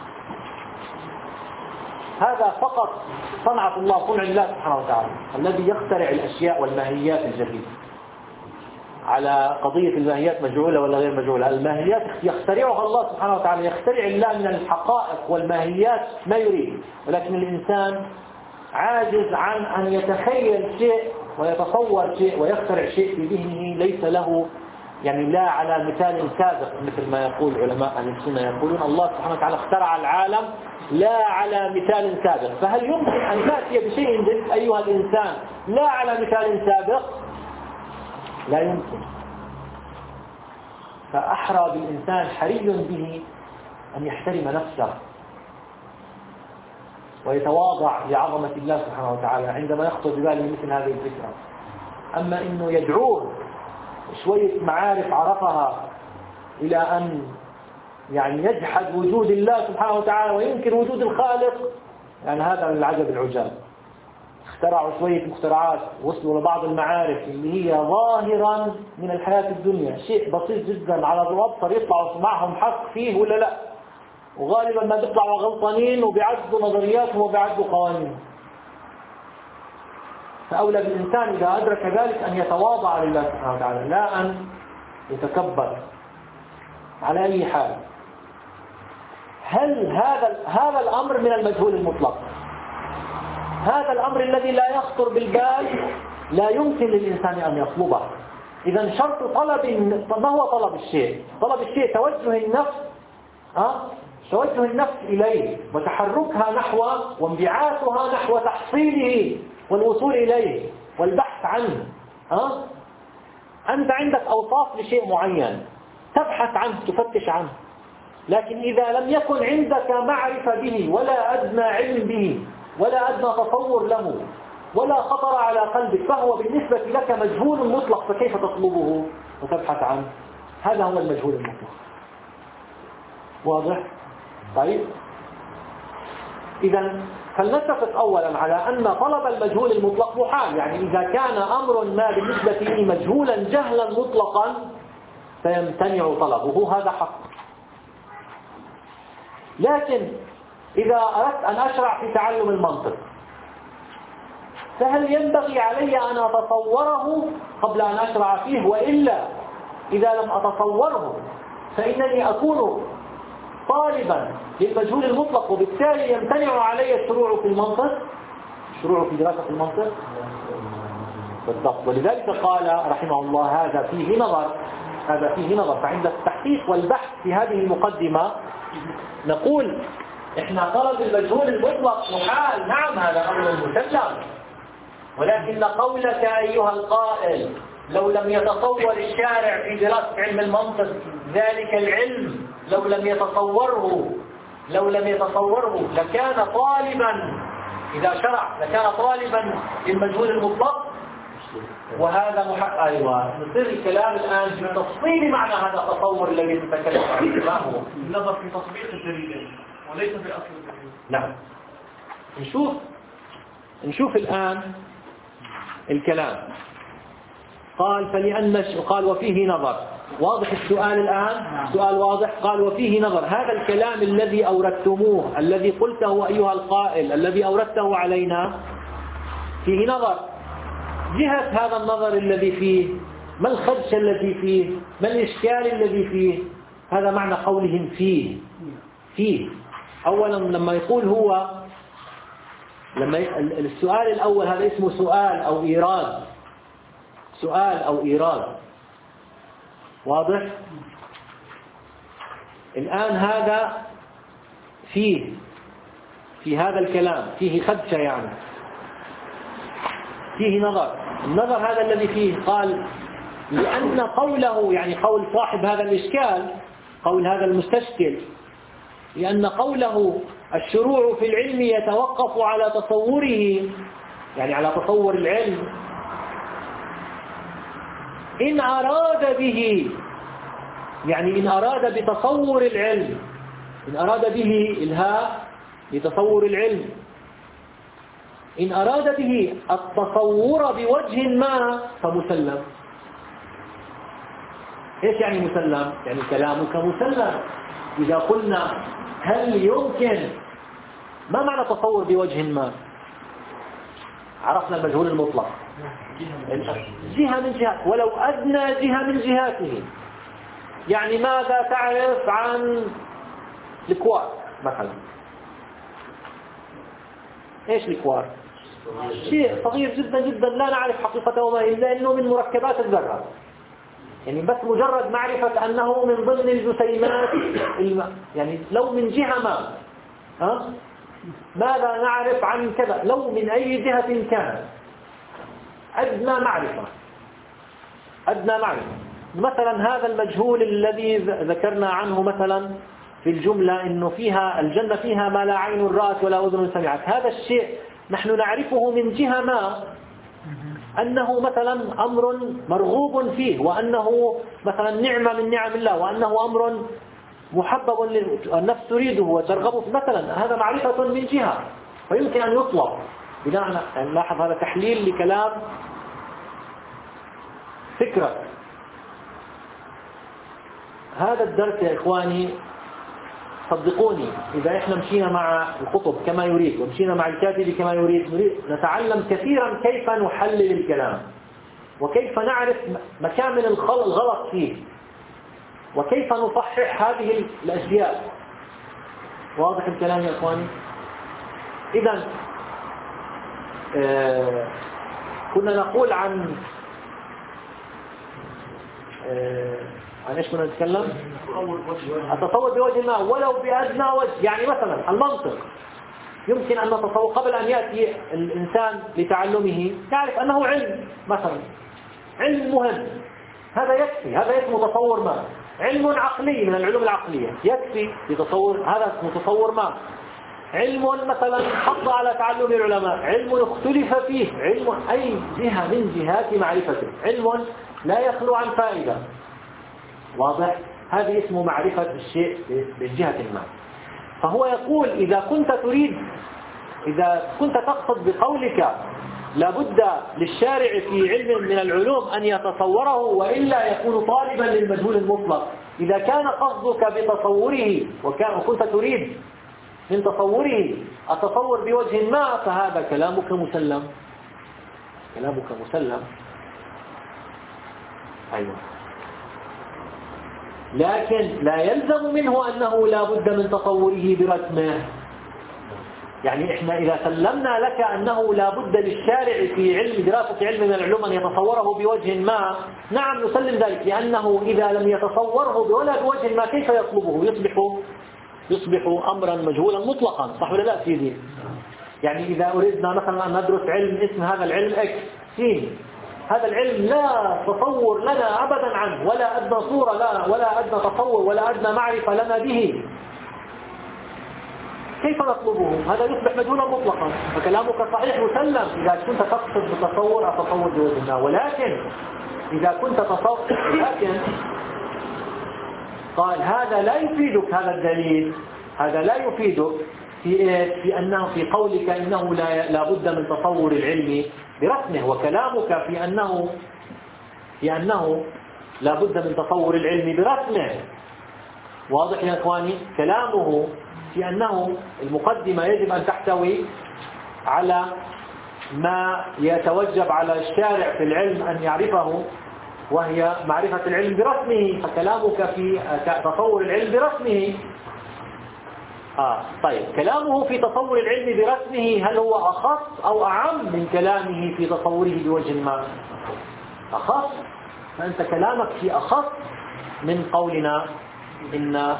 هذا فقط صنعة الله، صنع الله سبحانه وتعالى الذي يخترع الأشياء والماهيات الجديدة. على قضية الماهيات مجهولة ولا غير مجهولة، الماهيات يخترعها الله سبحانه وتعالى، يخترع الله من الحقائق والماهيات ما يريد، ولكن الإنسان عاجز عن أن يتخيل شيء ويتصور شيء ويخترع شيء في ذهنه ليس له، يعني لا على مثال سابق، مثل ما يقول علماء أهل السنة، يقولون الله سبحانه وتعالى اخترع العالم لا على مثال سابق. فهل يمكن أن تأتي بشيء جديد أيها الإنسان لا على مثال سابق؟ لا يمكن. فأحرى بالإنسان حري به أن يحترم نفسه ويتواضع لعظمة الله سبحانه وتعالى عندما يخطر بباله مثل هذه الفكرة. أما إنه يدعوه شوية معارف عرفها إلى أن يعني يجحد وجود الله سبحانه وتعالى وينكر وجود الخالق، يعني هذا من العجب العجاب. اخترعوا شوية مخترعات، وصلوا لبعض المعارف اللي هي ظاهرا من الحياة الدنيا شيء بسيط جدا على الأبصر، يطلعوا معهم حق فيه ولا لا، وغالبا ما بيطلعوا غلطانين وبيعدوا نظرياتهم وبيعدوا قوانين. فأولى بالإنسان إذا أدرك ذلك أن يتواضع لله سبحانه وتعالى لا أن يتكبر على أي حال. هل هذا هذا الأمر من المجهول المطلق؟ هذا الأمر الذي لا يخطر بالبال لا يمكن للإنسان أن يطلبه. إذا شرط طلب، ما هو طلب الشيء؟ طلب الشيء توجه النفس أه؟ توجه النفس إليه وتحركها نحو وانبعاثها نحو تحصيله والوصول إليه والبحث عنه. أه؟ أنت عندك أوصاف لشيء معين تبحث عنه تفتش عنه، لكن إذا لم يكن عندك معرفة به ولا أدنى علم به ولا أدنى تصور له ولا خطر على قلبك فهو بالنسبة لك مجهول مطلق، فكيف تطلبه وتبحث عنه؟ هذا هو المجهول المطلق. واضح؟ طيب، إذا فلنتفق أولا على أن طلب المجهول المطلق محال، يعني إذا كان أمر ما بالنسبة لي مجهولا جهلا مطلقا فيمتنع طلبه، هذا حق. لكن إذا أردت أن أشرع في تعلم المنطق فهل ينبغي علي أن أتصوره قبل أن أشرع فيه؟ وإلا إذا لم أتصوره فإنني أكون طالبا للمجهول المطلق، وبالتالي يمتنع علي الشروع في المنطق، الشروع في دراسة المنطق. بالضبط. ولذلك قال رحمه الله هذا فيه نظر، هذا فيه نظر. فعند التحقيق والبحث في هذه المقدمة نقول إحنا طلب المجهول المطلق محال، نعم هذا أمر مسلم، ولكن قولك أيها القائل لو لم يتصور الشارع في دراسة علم المنطق ذلك العلم، لو لم يتصوره لو لم يتصوره لكان طالبا، إذا شرع لكان طالبا للمجهول المطلق، وهذا محق. أيوة، نصير الكلام الآن في تفصيل معنى هذا التصور الذي تتكلم عنه. ما هو؟ النظر في تطبيق الدليل. وليس في أصل الدليل. نعم. نشوف نشوف الآن الكلام. قال فلأن قال وفيه نظر. واضح السؤال الآن؟ سؤال واضح. قال وفيه نظر. هذا الكلام الذي أوردتموه، الذي قلته أيها القائل، الذي أوردته علينا، فيه نظر. جهة هذا النظر الذي فيه، ما الخدش الذي فيه، ما الإشكال الذي فيه، هذا معنى قولهم فيه. فيه أولا لما يقول هو، لما السؤال الأول هذا اسمه سؤال أو إيراد، سؤال أو إيراد. واضح؟ الآن هذا فيه، في هذا الكلام فيه خدشة، يعني فيه نظر. النظر هذا الذي فيه، قال لأن قوله، يعني قول صاحب هذا الإشكال، قول هذا المستشكل، لأن قوله الشروع في العلم يتوقف على تصوره، يعني على تصور العلم، إن أراد به، يعني إن أراد بتصور العلم، إن أراد به الهاء لتصور العلم، إن أراد به التصور بوجه ما فمسلم. إيش يعني مسلم؟ يعني كلامك مسلم. إذا قلنا هل يمكن، ما معنى تصور بوجه ما؟ عرفنا المجهول المطلق، جهة من جهات، ولو أدنى جهة من جهاته. يعني ماذا تعرف عن الكوار مثلا؟ إيش الكوار؟ شيء صغير جدا جدا لا نعرف حقيقته وما إلا أنه من مركبات الذرة، يعني بس مجرد معرفة أنه من ضمن الجسيمات الماء. يعني لو من جهة ما، ها؟ ماذا نعرف عن كذا؟ لو من أي جهة كان، أدنى معرفة، أدنى معرفة. مثلا هذا المجهول الذي ذكرنا عنه مثلا في الجملة، إنه فيها الجنة فيها ما لا عين رأت ولا أذن سمعت، هذا الشيء نحن نعرفه من جهة ما أنه مثلا أمر مرغوب فيه، وأنه مثلا نعمة من نعم الله، وأنه أمر محبب النفس تريده وترغب فيه مثلا. هذا معرفة من جهة، فيمكن أن يطلب بناء. نلاحظ هذا تحليل لكلام فكرة. هذا الدرس يا إخواني صدقوني، إذا إحنا مشينا مع الخطب كما يريد ومشينا مع الكاتب كما يريد، نريد نتعلم كثيرا كيف نحلل الكلام، وكيف نعرف مكامن الغلط فيه، وكيف نصحح هذه الأشياء. واضح الكلام يا إخواني؟ إذن آه كنا نقول عن آه عن ايش كنا نتكلم؟ التصور بوجه ما ولو بأدنى وجه. يعني مثلا المنطق يمكن أن نتصور قبل أن يأتي الإنسان لتعلمه يعرف أنه علم، مثلا علم مهم، هذا يكفي، هذا اسمه تصور ما. علم عقلي من العلوم العقلية يكفي لتصور، هذا اسمه تصور ما. علم مثلا حض على تعلم العلماء، علم اختلف فيه، علم أي جهة من جهات معرفته، علم لا يخلو عن فائدة. واضح؟ هذه اسمه معرفة الشيء بالجهة ما. فهو يقول إذا كنت تريد، إذا كنت تقصد بقولك لابد للشارع في علم من العلوم أن يتصوره وإلا يكون طالبا للمجهول المطلق، إذا كان قصدك بتصوره وكان وكنت تريد من تصوره التصور بوجه ما، فهذا كلامك مسلم، كلامك مسلم. أيوة. لكن لا يلزم منه أنه لا بد من تصوره برسمه. يعني إحنا إذا سلمنا لك أنه لا بد للشارع في علم دراسة علم من العلوم أن يتصوره بوجه ما، نعم نسلم ذلك، لأنه إذا لم يتصوره ولا بوجه ما كيف يطلبه؟ يصبح يصبح أمرا مجهولا مطلقا، صح ولا لا سيدي؟ يعني إذا أردنا مثلا أن ندرس علم اسم هذا العلم إكس سين، هذا العلم لا تصور لنا أبدا عنه، ولا أدنى صورة لا، ولا أدنى تصور ولا أدنى معرفة لنا به، كيف نطلبه؟ هذا يصبح مجهولا مطلقا. فكلامك صحيح مسلم إذا كنت تقصد بالتصور التصور بوجهنا، ولكن إذا كنت تصور، لكن قال هذا لا يفيدك هذا الدليل هذا لا يفيدك في في أنه في قولك إنه لا لا بد من تصور العلم برسمه، وكلامك في أنه في أنه لا بد من تصور العلم برسمه. واضح يا إخواني؟ كلامه في أنه المقدمة يجب أن تحتوي على ما يتوجب على الشارع في العلم أن يعرفه، وهي معرفة العلم برسمه، فكلامك في تصور العلم برسمه. آه طيب، كلامه في تصور العلم برسمه هل هو أخص أو أعم من كلامه في تصوره بوجه ما؟ أخص، فأنت كلامك في أخص من قولنا إن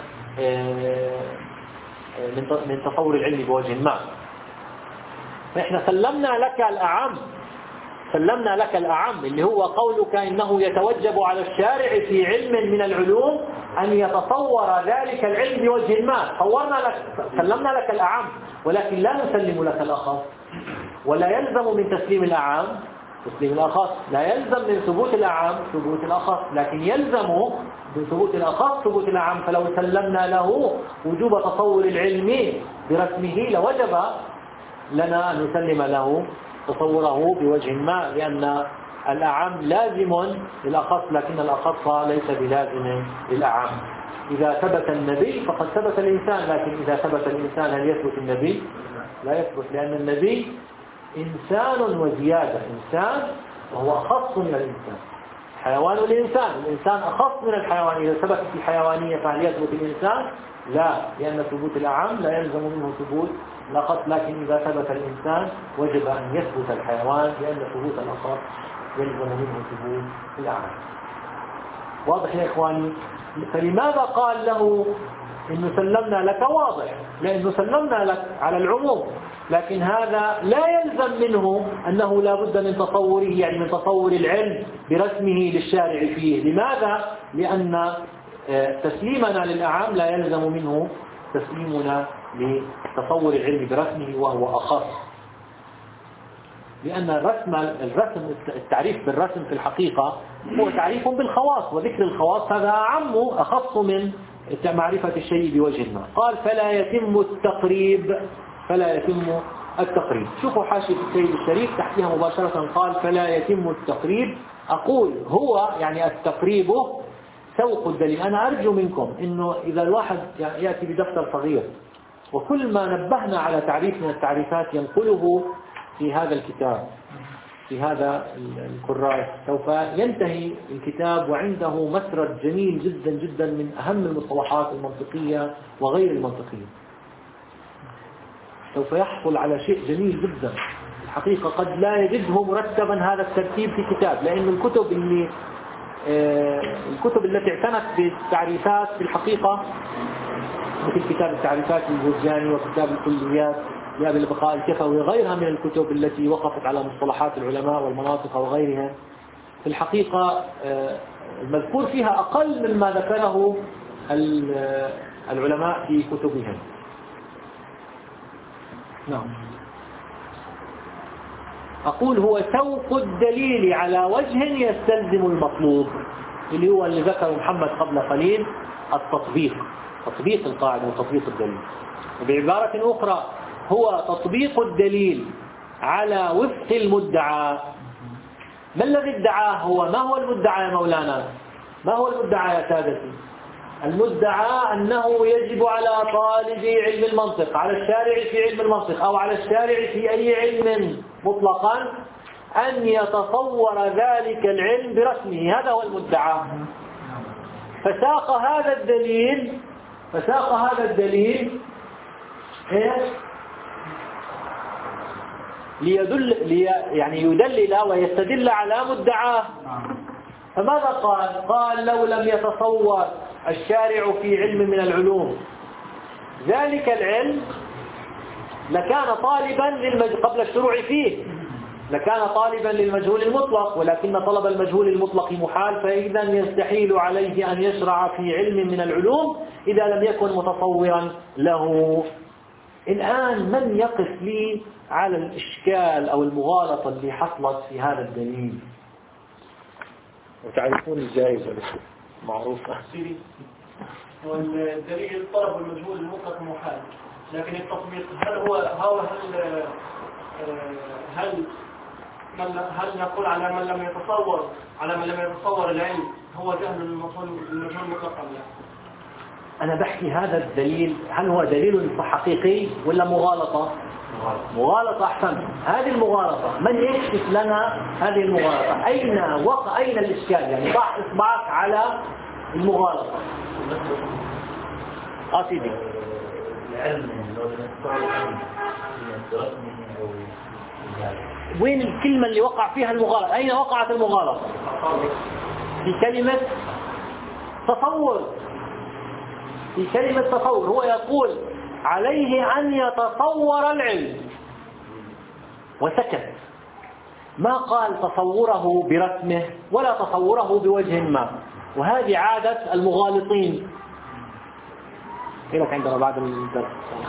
من تصور العلم بوجه ما. فإحنا سلمنا لك الأعم، سلمنا لك الأعم اللي هو قولك إنه يتوجب على الشارع في علم من العلوم أن يتصور ذلك العلم بوجه ما. صورنا لك، سلمنا لك الأعم، ولكن لا نسلم لك الأخص. ولا يلزم من تسليم الأعم تسليم الأخص، لا يلزم من ثبوت الأعم ثبوت الأخص، لكن يلزم من ثبوت الأخص ثبوت الأعم. فلو سلمنا له وجوب تصور العلم برسمه لوجب لنا أن نسلم له تصوره بوجه ما، لأن الأعم لازم للأخص لكن الأخص ليس بلازم للأعم. إذا ثبت النبي فقد ثبت الإنسان، لكن إذا ثبت الإنسان هل يثبت النبي؟ لا يثبت، لأن النبي إنسان وزيادة، إنسان وهو أخص من الإنسان. حيوان الإنسان، الإنسان أخص من الحيوان. إذا ثبتت الحيوانية فهل يثبت الإنسان؟ لا، لأن ثبوت الأعم لا يلزم منه ثبوت الأخص، لكن إذا ثبت الإنسان وجب أن يثبت الحيوان، لأن ثبوت الأخص يلزم منه ثبوت الأعم. واضح يا إخواني؟ فلماذا قال له إنه سلمنا لك؟ واضح، لأنه سلمنا لك على العموم، لكن هذا لا يلزم منه أنه لا بد من تصوره، يعني من تصور العلم برسمه للشارع فيه. لماذا؟ لأن تسليمنا للأعم لا يلزم منه تسليمنا لتصور العلم برسمه وهو أخص، لأن الرسم الرسم التعريف بالرسم في الحقيقة هو تعريف بالخواص، وذكر الخواص هذا أعم أخص من معرفة الشيء بوجه ما. قال فلا يتم التقريب، فلا يتم التقريب. شوفوا حاشية السيد الشريف تحتها مباشرة قال فلا يتم التقريب. أقول هو يعني التقريب سوق الدليل. أنا أرجو منكم إنه إذا الواحد يأتي بدفتر صغير وكل ما نبهنا على تعريف من التعريفات ينقله في هذا الكتاب، في هذا الكراس، سوف ينتهي الكتاب وعنده مسرد جميل جدا جدا من أهم المصطلحات المنطقية وغير المنطقية. سوف يحصل على شيء جميل جدا الحقيقة، قد لا يجده مرتبا هذا الترتيب في كتاب، لأن الكتب اللي آه الكتب التي اعتنت بالتعريفات في الحقيقة مثل كتاب التعريفات للجوزجاني وكتاب الكليات لأبي البقاء الكفوي وغيرها من الكتب التي وقفت على مصطلحات العلماء والمناطق وغيرها، في الحقيقة آه المذكور فيها أقل مما ذكره العلماء في كتبهم. نعم. أقول هو سوق الدليل على وجه يستلزم المطلوب، اللي هو اللي ذكره محمد قبل قليل، التطبيق، تطبيق القاعدة وتطبيق الدليل. وبعبارة أخرى هو تطبيق الدليل على وفق المدعى. ما الذي ادعاه هو؟ ما هو المدعى يا مولانا؟ ما هو المدعى يا سادتي؟ المدعى أنه يجب على طالب علم المنطق، على الشارع في علم المنطق أو على الشارع في أي علم مطلقا، أن يتصور ذلك العلم برسمه. هذا هو المدعى. فساق هذا الدليل فساق هذا الدليل إيه؟ ليدل لي يعني يدلل ويستدل على مدعاه. فماذا قال؟ قال لو لم يتصور الشارع في علم من العلوم ذلك العلم لكان طالبا للمج... قبل الشروع فيه لكان طالبا للمجهول المطلق، ولكن طلب المجهول المطلق محال، فإذا يستحيل عليه أن يشرع في علم من العلوم إذا لم يكن متصورا له. الآن من يقف لي على الإشكال أو المغالطة اللي حصلت في هذا الدليل؟ وتعرفون الجائزة معروفة. والدليل طلب المجهول المطلق محال، لكن التطبيق هل هو هو هل هل من هل نقول على من لم يتصور على من لم يتصور العلم هو جهل المجهول المطلق أم لا؟ أنا بحكي هذا الدليل هل هو دليل حقيقي ولا مغالطة؟ مغالطة أحسن. هذه المغالطة من يكشف لنا هذه المغالطة؟ أين وقع أين الإشكال؟ يعني ضع إصبعك على المغالطة. آه سيدي. العلم لو نستطيع وين الكلمة اللي وقع فيها المغالطة؟ أين وقعت المغالطة؟ في كلمة تصور. في كلمة تصور. هو يقول عليه أن يتصور العلم وسكت، ما قال تصوره برسمه ولا تصوره بوجه ما. وهذه عادة المغالطين. إيه لك عندنا بعد الدرس؟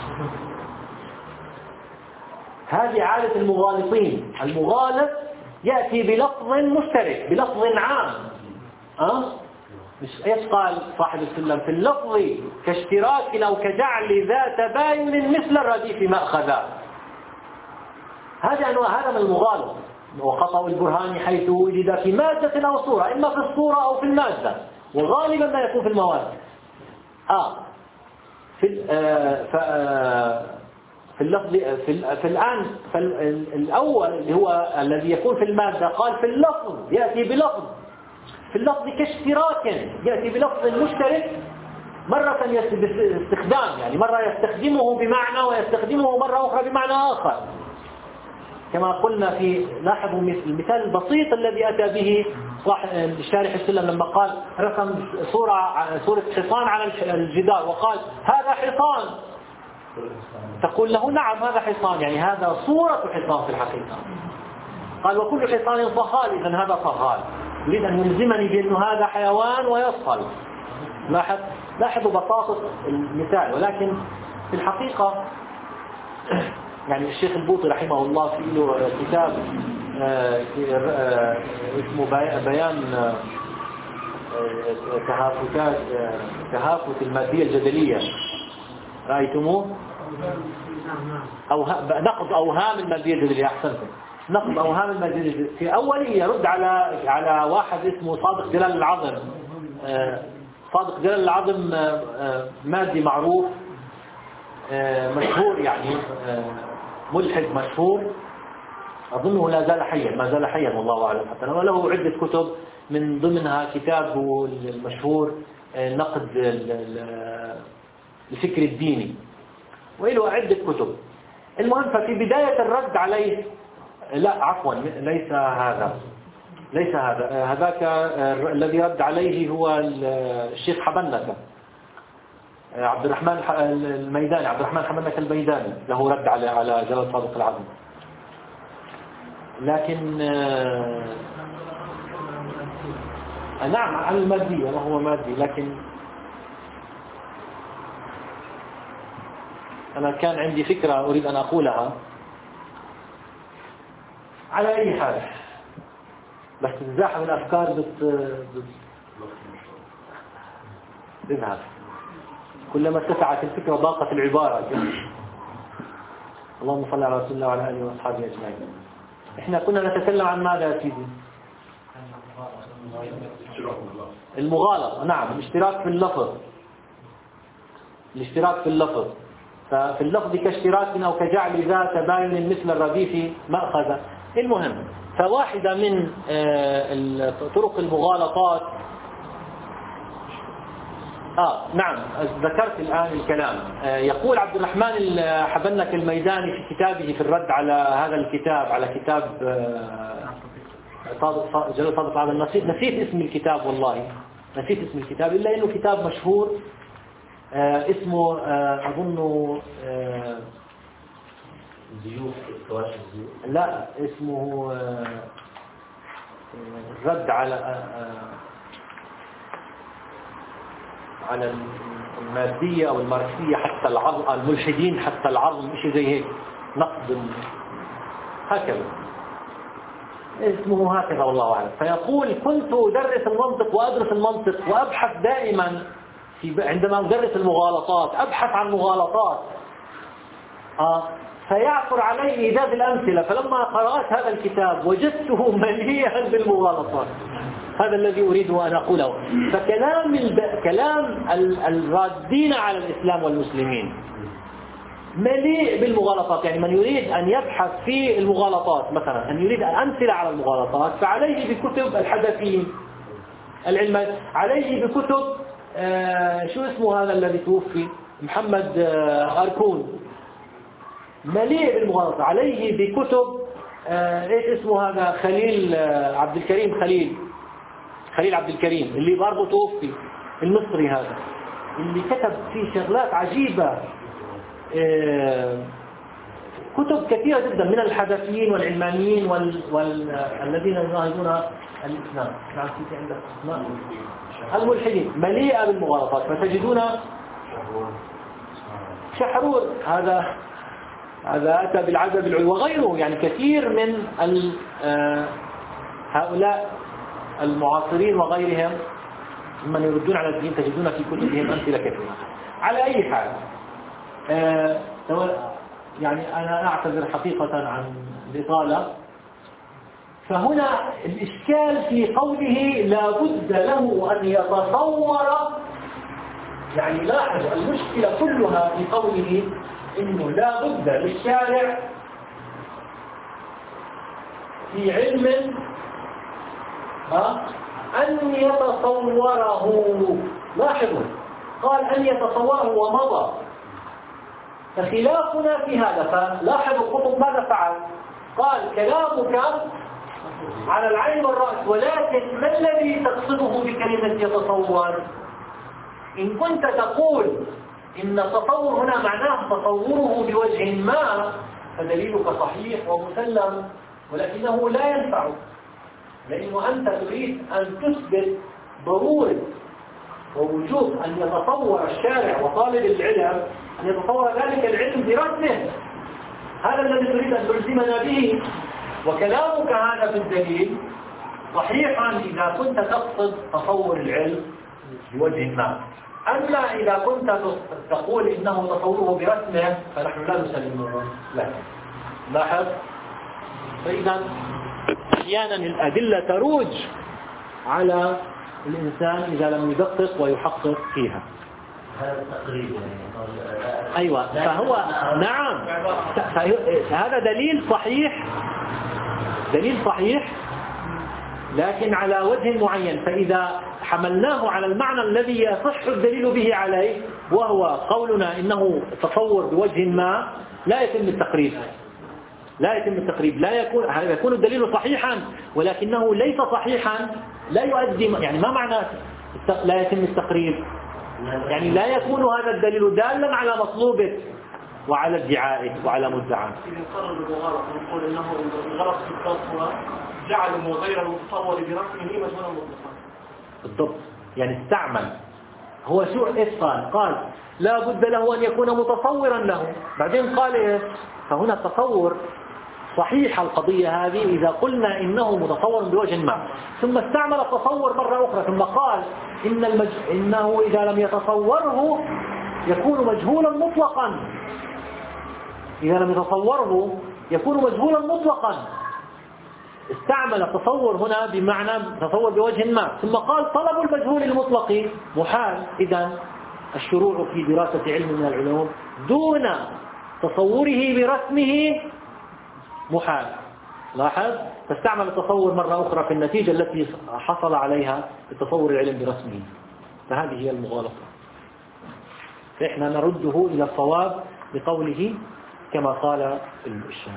هذه عادة المغالطين. المغالط يأتي بلفظ مشترك بلفظ عام. أه؟ مش ايش قال صاحب السلم في اللفظ كاشتراك او كجعل ذات باين مثل الرديف مأخذا. هذا انواع هذا من المغالط. وخطأ البرهان حيث وجد في مادة او صورة، اما في الصورة او في المادة، وغالبا ما يكون في المواد. اه في آه ف آه في اللفظ في, ال في الآن فالأول اللي هو الذي يكون في المادة قال في اللفظ يأتي بلفظ، في اللفظ كاشتراك يأتي بلفظ مشترك مرة باستخدام، يعني مرة يستخدمه بمعنى ويستخدمه مرة أخرى بمعنى آخر. كما قلنا في لاحظوا المثال البسيط الذي أتى به شارح السلم لما قال رسم صورة صورة حصان على الجدار وقال هذا حصان، تقول له نعم هذا حصان، يعني هذا صورة حصان في الحقيقة. قال وكل حصان صهال، إذن هذا صهال. يريد أن يلزمني بأنه هذا حيوان ويصهل. لاحظ لاحظوا بساطة المثال. ولكن في الحقيقة يعني الشيخ البوطي رحمه الله في له كتاب اسمه بيان تهافتات تهافت المادية الجدلية، رأيتموه؟ أو نقض أوهام المادية الجدلية. أحسنتم، نقض أوهام المادية الجدلية. في أوله يرد على على واحد اسمه صادق جلال العظم. صادق جلال العظم مادي معروف مشهور، يعني ملحد مشهور، أظنه لا زال حيا، ما زال حيا والله أعلم حتى، وله عدة كتب من ضمنها كتابه المشهور نقد الفكر الديني، وله عدة كتب. المهم ففي بداية الرد عليه، لا عفوا ليس هذا ليس هذا هذاك الذي رد عليه هو الشيخ حبنكة عبد الرحمن الميداني، عبد الرحمن حبنكة الميداني له رد على على جلال صادق العظم. لكن نعم على المادية وهو مادي. لكن أنا كان عندي فكرة أريد أن أقولها على أي حال، بس تزاحم الأفكار بت بتذهب. كلما اتسعت الفكرة ضاقت العبارة. اللهم صل على رسول الله وعلى آله وأصحابه أجمعين. إحنا كنا نتكلم عن ماذا يا سيدي؟ المغالطة. نعم، الاشتراك في اللفظ. الاشتراك في اللفظ. ففي اللفظ كاشتراك أو كجعل ذات باين مثل الرديف مأخذ. المهم، فواحدة من طرق المغالطات آه نعم ذكرت الآن الكلام. يقول عبد الرحمن حبنك الميداني في كتابه في الرد على هذا الكتاب، على كتاب جلال صادق العظم، نسيت, نسيت اسم الكتاب، والله نسيت اسم الكتاب، إلا أنه كتاب مشهور اسمه أظنه لا اسمه رد على على المادية أو الماركسية حتى العظم، الملحدين حتى العظم، شيء زي هيك، نقد هكذا اسمه هكذا والله أعلم. فيقول كنت أدرس المنطق وأدرس المنطق وأبحث دائما في عندما أدرس المغالطات أبحث عن مغالطات آه فيعثر علي إيجاد الأمثلة، فلما قرأت هذا الكتاب وجدته مليئا بالمغالطات. هذا الذي أريد أن أقوله. فكلام الب... كلام الرادين على الإسلام والمسلمين مليء بالمغالطات. يعني من يريد أن يبحث في المغالطات، مثلا أن يريد أمثلة على المغالطات، فعليه بكتب الحدثين العلم، عليه بكتب آه شو اسمه هذا الذي توفي، محمد آه أركون، مليء بالمغالطات. عليه بكتب آه ايش اسمه هذا، خليل آه عبد الكريم خليل خليل عبد الكريم اللي برضه توفي، المصري هذا، اللي كتب فيه شغلات عجيبة، آه كتب كثيرة جدا من الحدثيين والعلمانيين والذين يناهضون الإسلام. نعم في عندك اسماء الملحدين مليئة بالمغالطات. فتجدون شحرور هذا هذا أتى بالعجب العلوي وغيره، يعني كثير من هؤلاء المعاصرين وغيرهم من يردون على الدين تجدون في كتبهم أمثلة كثيرة. على أي حال يعني أنا أعتذر حقيقة عن الإطالة. فهنا الإشكال في قوله لا بد له أن يتصور، يعني لاحظ المشكلة كلها في قوله إنه لا بد للشارع في علم أن يتصوره. لاحظوا قال أن يتصوره ومضى. فخلافنا في هذا. فلاحظوا القطب ماذا فعل؟ قال كلامك على العين والرأس، ولكن ما الذي تقصده بكلمة يتصور؟ إن كنت تقول إن التصور هنا معناه تصوره بوجه ما فدليلك صحيح ومسلم، ولكنه لا ينفع، لأنه أنت تريد أن تثبت ضرورة ووجوب أن يتصور الشارع وطالب العلم أن يتصور ذلك العلم برسمه. هذا الذي تريد أن تلزمنا به. وكلامك هذا في الدليل صحيحا إذا كنت تقصد تصور العلم بوجه ما. أما إذا كنت تقول إنه تصوره برسمه فنحن لا نسلمه له. لاحظ. فإذا أحيانا الأدلة تروج على الإنسان إذا لم يدقق ويحقق فيها. هذا التقريب يعني. أيوة. فهو نعم هذا دليل صحيح، دليل صحيح لكن على وجه معين. فإذا حملناه على المعنى الذي يصح الدليل به عليه وهو قولنا إنه تصور بوجه ما، لا يتم التقريب لا يتم التقريب لا يكون يكون الدليل صحيحا ولكنه ليس صحيحا، لا يؤدي. يعني ما معنى لا يتم التقريب؟ يعني لا يكون هذا الدليل دالا على مطلوبه وعلى ادعائه وعلى مدعاه. نقرر بالغلط ونقول انه الغلط في التصوير جعله غير المتصور برسمه مجهولا مطلقا. بالضبط. يعني استعمل هو شو ايش قال؟ قال لا بد له ان يكون متصورا له، بعدين قال ايه؟ فهنا التصور صحيح القضية هذه إذا قلنا إنه متصور بوجه ما، ثم استعمل التصور مرة أخرى ثم قال إن المج... إنه إذا لم يتصوره يكون مجهولا مطلقا. إذا لم يتصوره يكون مجهولا مطلقا. استعمل التصور هنا بمعنى تصور بوجه ما، ثم قال طلب المجهول المطلق محال. إذا الشروع في دراسة علم من العلوم دون تصوره برسمه محال. لاحظ. فاستعمل التصور مرة أخرى في النتيجة التي حصل عليها بتصور العلم برسمه. فهذه هي المغالطة. فإحنا نرده إلى الصواب بقوله كما قال الشام.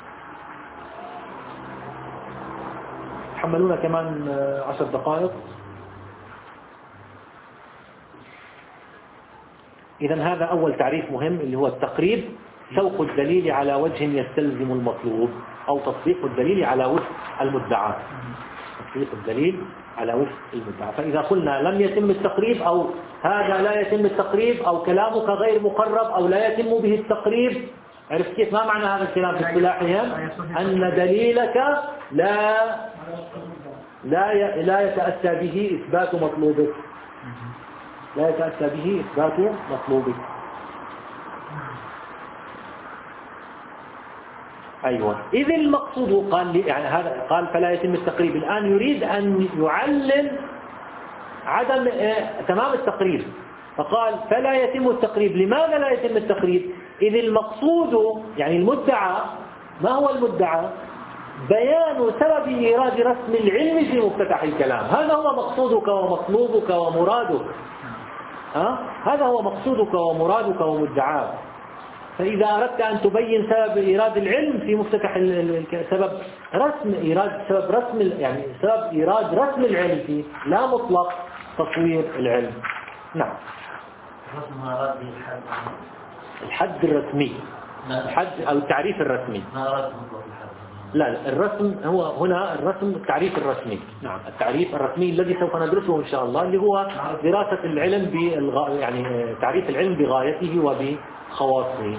حملونا كمان عشر دقائق. إذن هذا أول تعريف مهم اللي هو التقريب، سوق الدليل على وجه يستلزم المطلوب أو تطبيق الدليل على وفق المدعى. تطبيق الدليل على وفق المدعى. فإذا قلنا لم يتم التقريب أو هذا لا يتم التقريب أو كلامك غير مقرب أو لا يتم به التقريب، عرفت كيف؟ ما معنى هذا الكلام في اصطلاحهم؟ أن دليلك لا لا لا يتأتى به إثبات مطلوبك. لا يتأتى به إثبات مطلوبه. أيوة. إذ المقصود قال يعني هذا قال فلا يتم التقريب، الآن يريد أن يعلل عدم اه تمام التقريب، فقال فلا يتم التقريب. لماذا لا يتم التقريب؟ إذ المقصود يعني المدعى، ما هو المدعى؟ بيان سبب إيراد رسم العلم في مفتتح الكلام. هذا هو مقصودك ومطلوبك ومرادك، ها؟ هذا هو مقصودك ومرادك ومدعاك. فإذا أردت أن تبين سبب إيراد العلم في مفتتح سبب رسم إيراد سبب رسم يعني سبب إيراد رسم العلم فيه، لا مطلق تصوير العلم. نعم. رسم مراد الحد الحد الرسمي، الحد أو التعريف الرسمي. ما أراد مطلق الحد. لا لا، الرسم هو هنا الرسم التعريف الرسمي. نعم، التعريف الرسمي الذي سوف ندرسه إن شاء الله، اللي هو دراسة العلم بالغ... يعني تعريف العلم بغايته وبخواصه.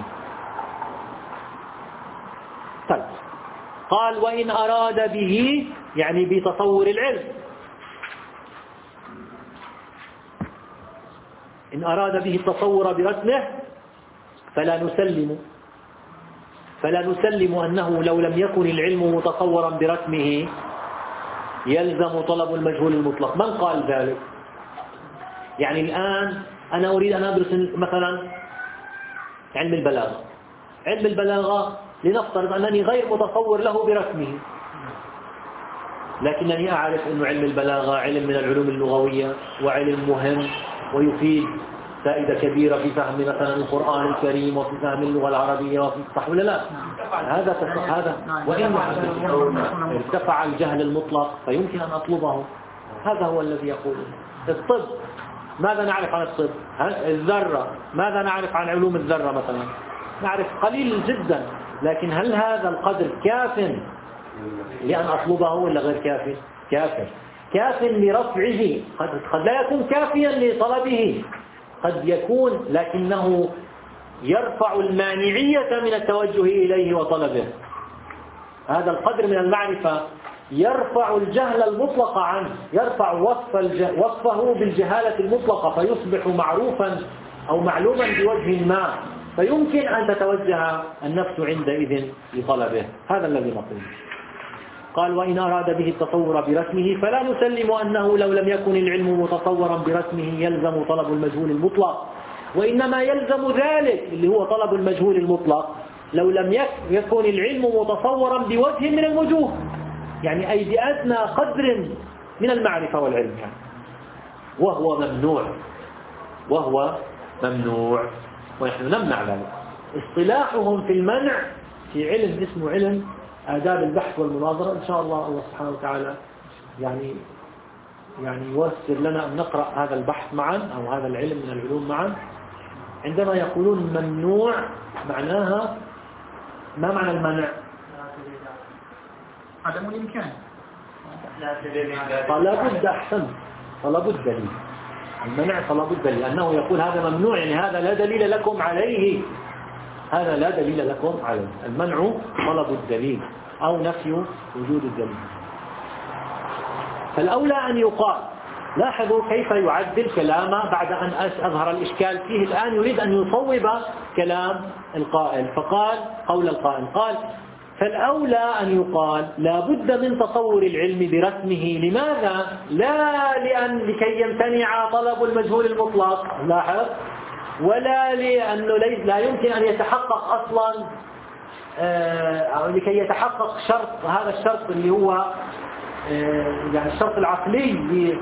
طيب، قال وإن أراد به يعني بتصور العلم، إن أراد به التصور برسمه فلا نسلم فلا نسلم أنه لو لم يكن العلم متصورا برسمه يلزم طلب المجهول المطلق. من قال ذلك؟ يعني الآن أنا أريد أن أدرس مثلا علم البلاغة. علم البلاغة لنفترض أنني غير متصور له برسمه، لكنني أعرف أن علم البلاغة علم من العلوم اللغوية وعلم مهم ويفيد فائدة كبيرة في فهم مثلا القرآن الكريم وفي فهم اللغة العربية وفي صح ولا لا؟ هذا هذا وإن ارتفع الجهل المطلق فيمكن أن أطلبه. هذا هو الذي يقوله. الطب، ماذا نعرف عن الطب؟ الذرة، ماذا نعرف عن علوم الذرة مثلا؟ نعرف قليل جدا، لكن هل هذا القدر كاف لأن أطلبه ولا غير كاف؟ كاف كاف لرفعه، قد, قد لا يكون كافيا لطلبه، قد يكون لكنه يرفع المانعية من التوجه إليه وطلبه. هذا القدر من المعرفة يرفع الجهل المطلق عنه، يرفع وصف وصفه بالجهالة المطلقة فيصبح معروفا أو معلوما بوجه ما، فيمكن أن تتوجه النفس عندئذ لطلبه. هذا الذي نقول. قال وإن أراد به التصور برسمه فلا نسلم أنه لو لم يكن العلم متصورا برسمه يلزم طلب المجهول المطلق، وإنما يلزم ذلك اللي هو طلب المجهول المطلق لو لم يكن العلم متصورا بوجه من الوجوه، يعني أي بأدنى قدر من المعرفة والعلم يعني. وهو ممنوع وهو ممنوع ونحن نمنع ذلك. اصطلاحهم في المنع في علم اسمه علم آداب البحث والمناظرة. إن شاء الله الله سبحانه وتعالى يعني يعني يوسر لنا أن نقرأ هذا البحث معا أو هذا العلم من العلوم معا. عندما يقولون ممنوع معناها ما معنى المنع؟ عدم الإمكان. فلا بد أحسن فلا بد دليل. المنع فلا بد دليل، لأنه يقول هذا ممنوع يعني هذا لا دليل لكم عليه، هذا لا دليل لكم عليه. المنع طلب الدليل أو نفي وجود الدليل. فالأولى أن يقال، لاحظوا كيف يعدل كلامه بعد أن أظهر الإشكال فيه. الآن يريد أن يصوب كلام القائل، فقال قول القائل قال فالأولى أن يقال لا بد من تصور العلم برسمه. لماذا؟ لا لأن لكي يمتنع طلب المجهول المطلق، لاحظ، ولا لأنه لا يمكن أن يتحقق أصلا أو لكي يتحقق شرط، هذا الشرط اللي هو يعني الشرط العقلي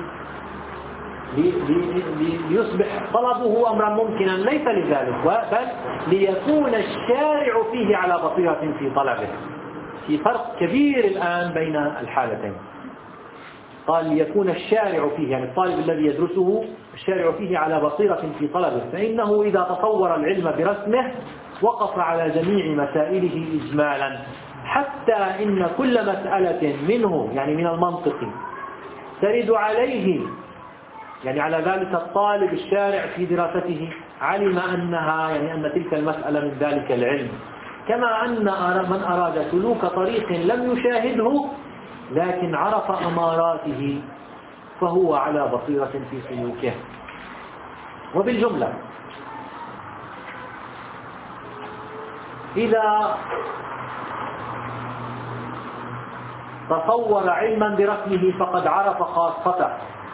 ليصبح طلبه أمرا ممكنا، ليس لذلك، بل ليكون الشارع فيه على بصيرة في طلبه. في فرق كبير الآن بين الحالتين. قال ليكون الشارع فيه يعني الطالب الذي يدرسه الشارع فيه على بصيرة في طلبه، فإنه إذا تصور العلم برسمه وقف على جميع مسائله إجمالا، حتى إن كل مسألة منه يعني من المنطق ترد عليه، يعني على ذلك الطالب الشارع في دراسته علم أنها يعني أن تلك المسألة من ذلك العلم، كما أن من أراد سلوك طريق لم يشاهده لكن عرف أماراته فهو على بصيرة في سلوكه. وبالجملة إذا تصور علما بركنه فقد عرف خاصته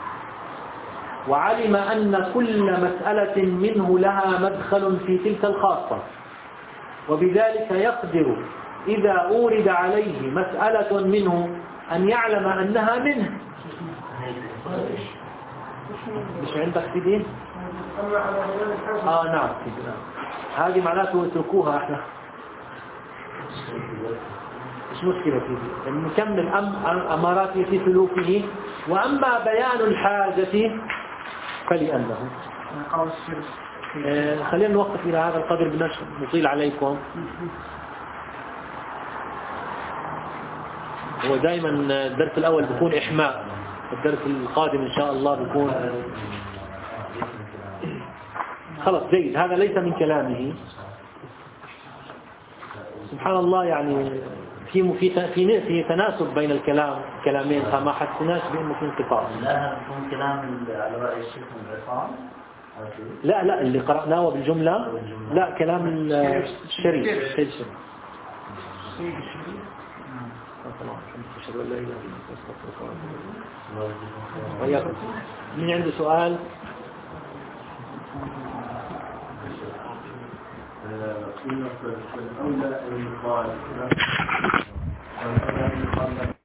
وعلم أن كل مسألة منه لها مدخل في تلك الخاصة، وبذلك يقدر إذا أورد عليه مسألة منه أن يعلم أنها منه. مش عندك في دين؟ آه نعم هذه معناته اتركوها احنا مش مشكلة فيه، نكمل أم أمارات في سلوكه. وأما بيان الحاجة فلأنه آه خلينا نوقف إلى هذا القدر بنشر نطيل عليكم. هو دائما الدرس الأول بيكون إحماء، الدرس القادم إن شاء الله بيكون خلص جيد. هذا ليس من كلامه سبحان الله، يعني في في في في تناسب بين الكلام كلامين، فما حسناش بأنه في انقطاع. لا يكون كلام على رأي الشيخ العصام. لا لا اللي قرأناه بالجملة لا، كلام الشريف الشيخ الشريف. وياكم من عنده سؤال؟ قيمة الأولى أن يقال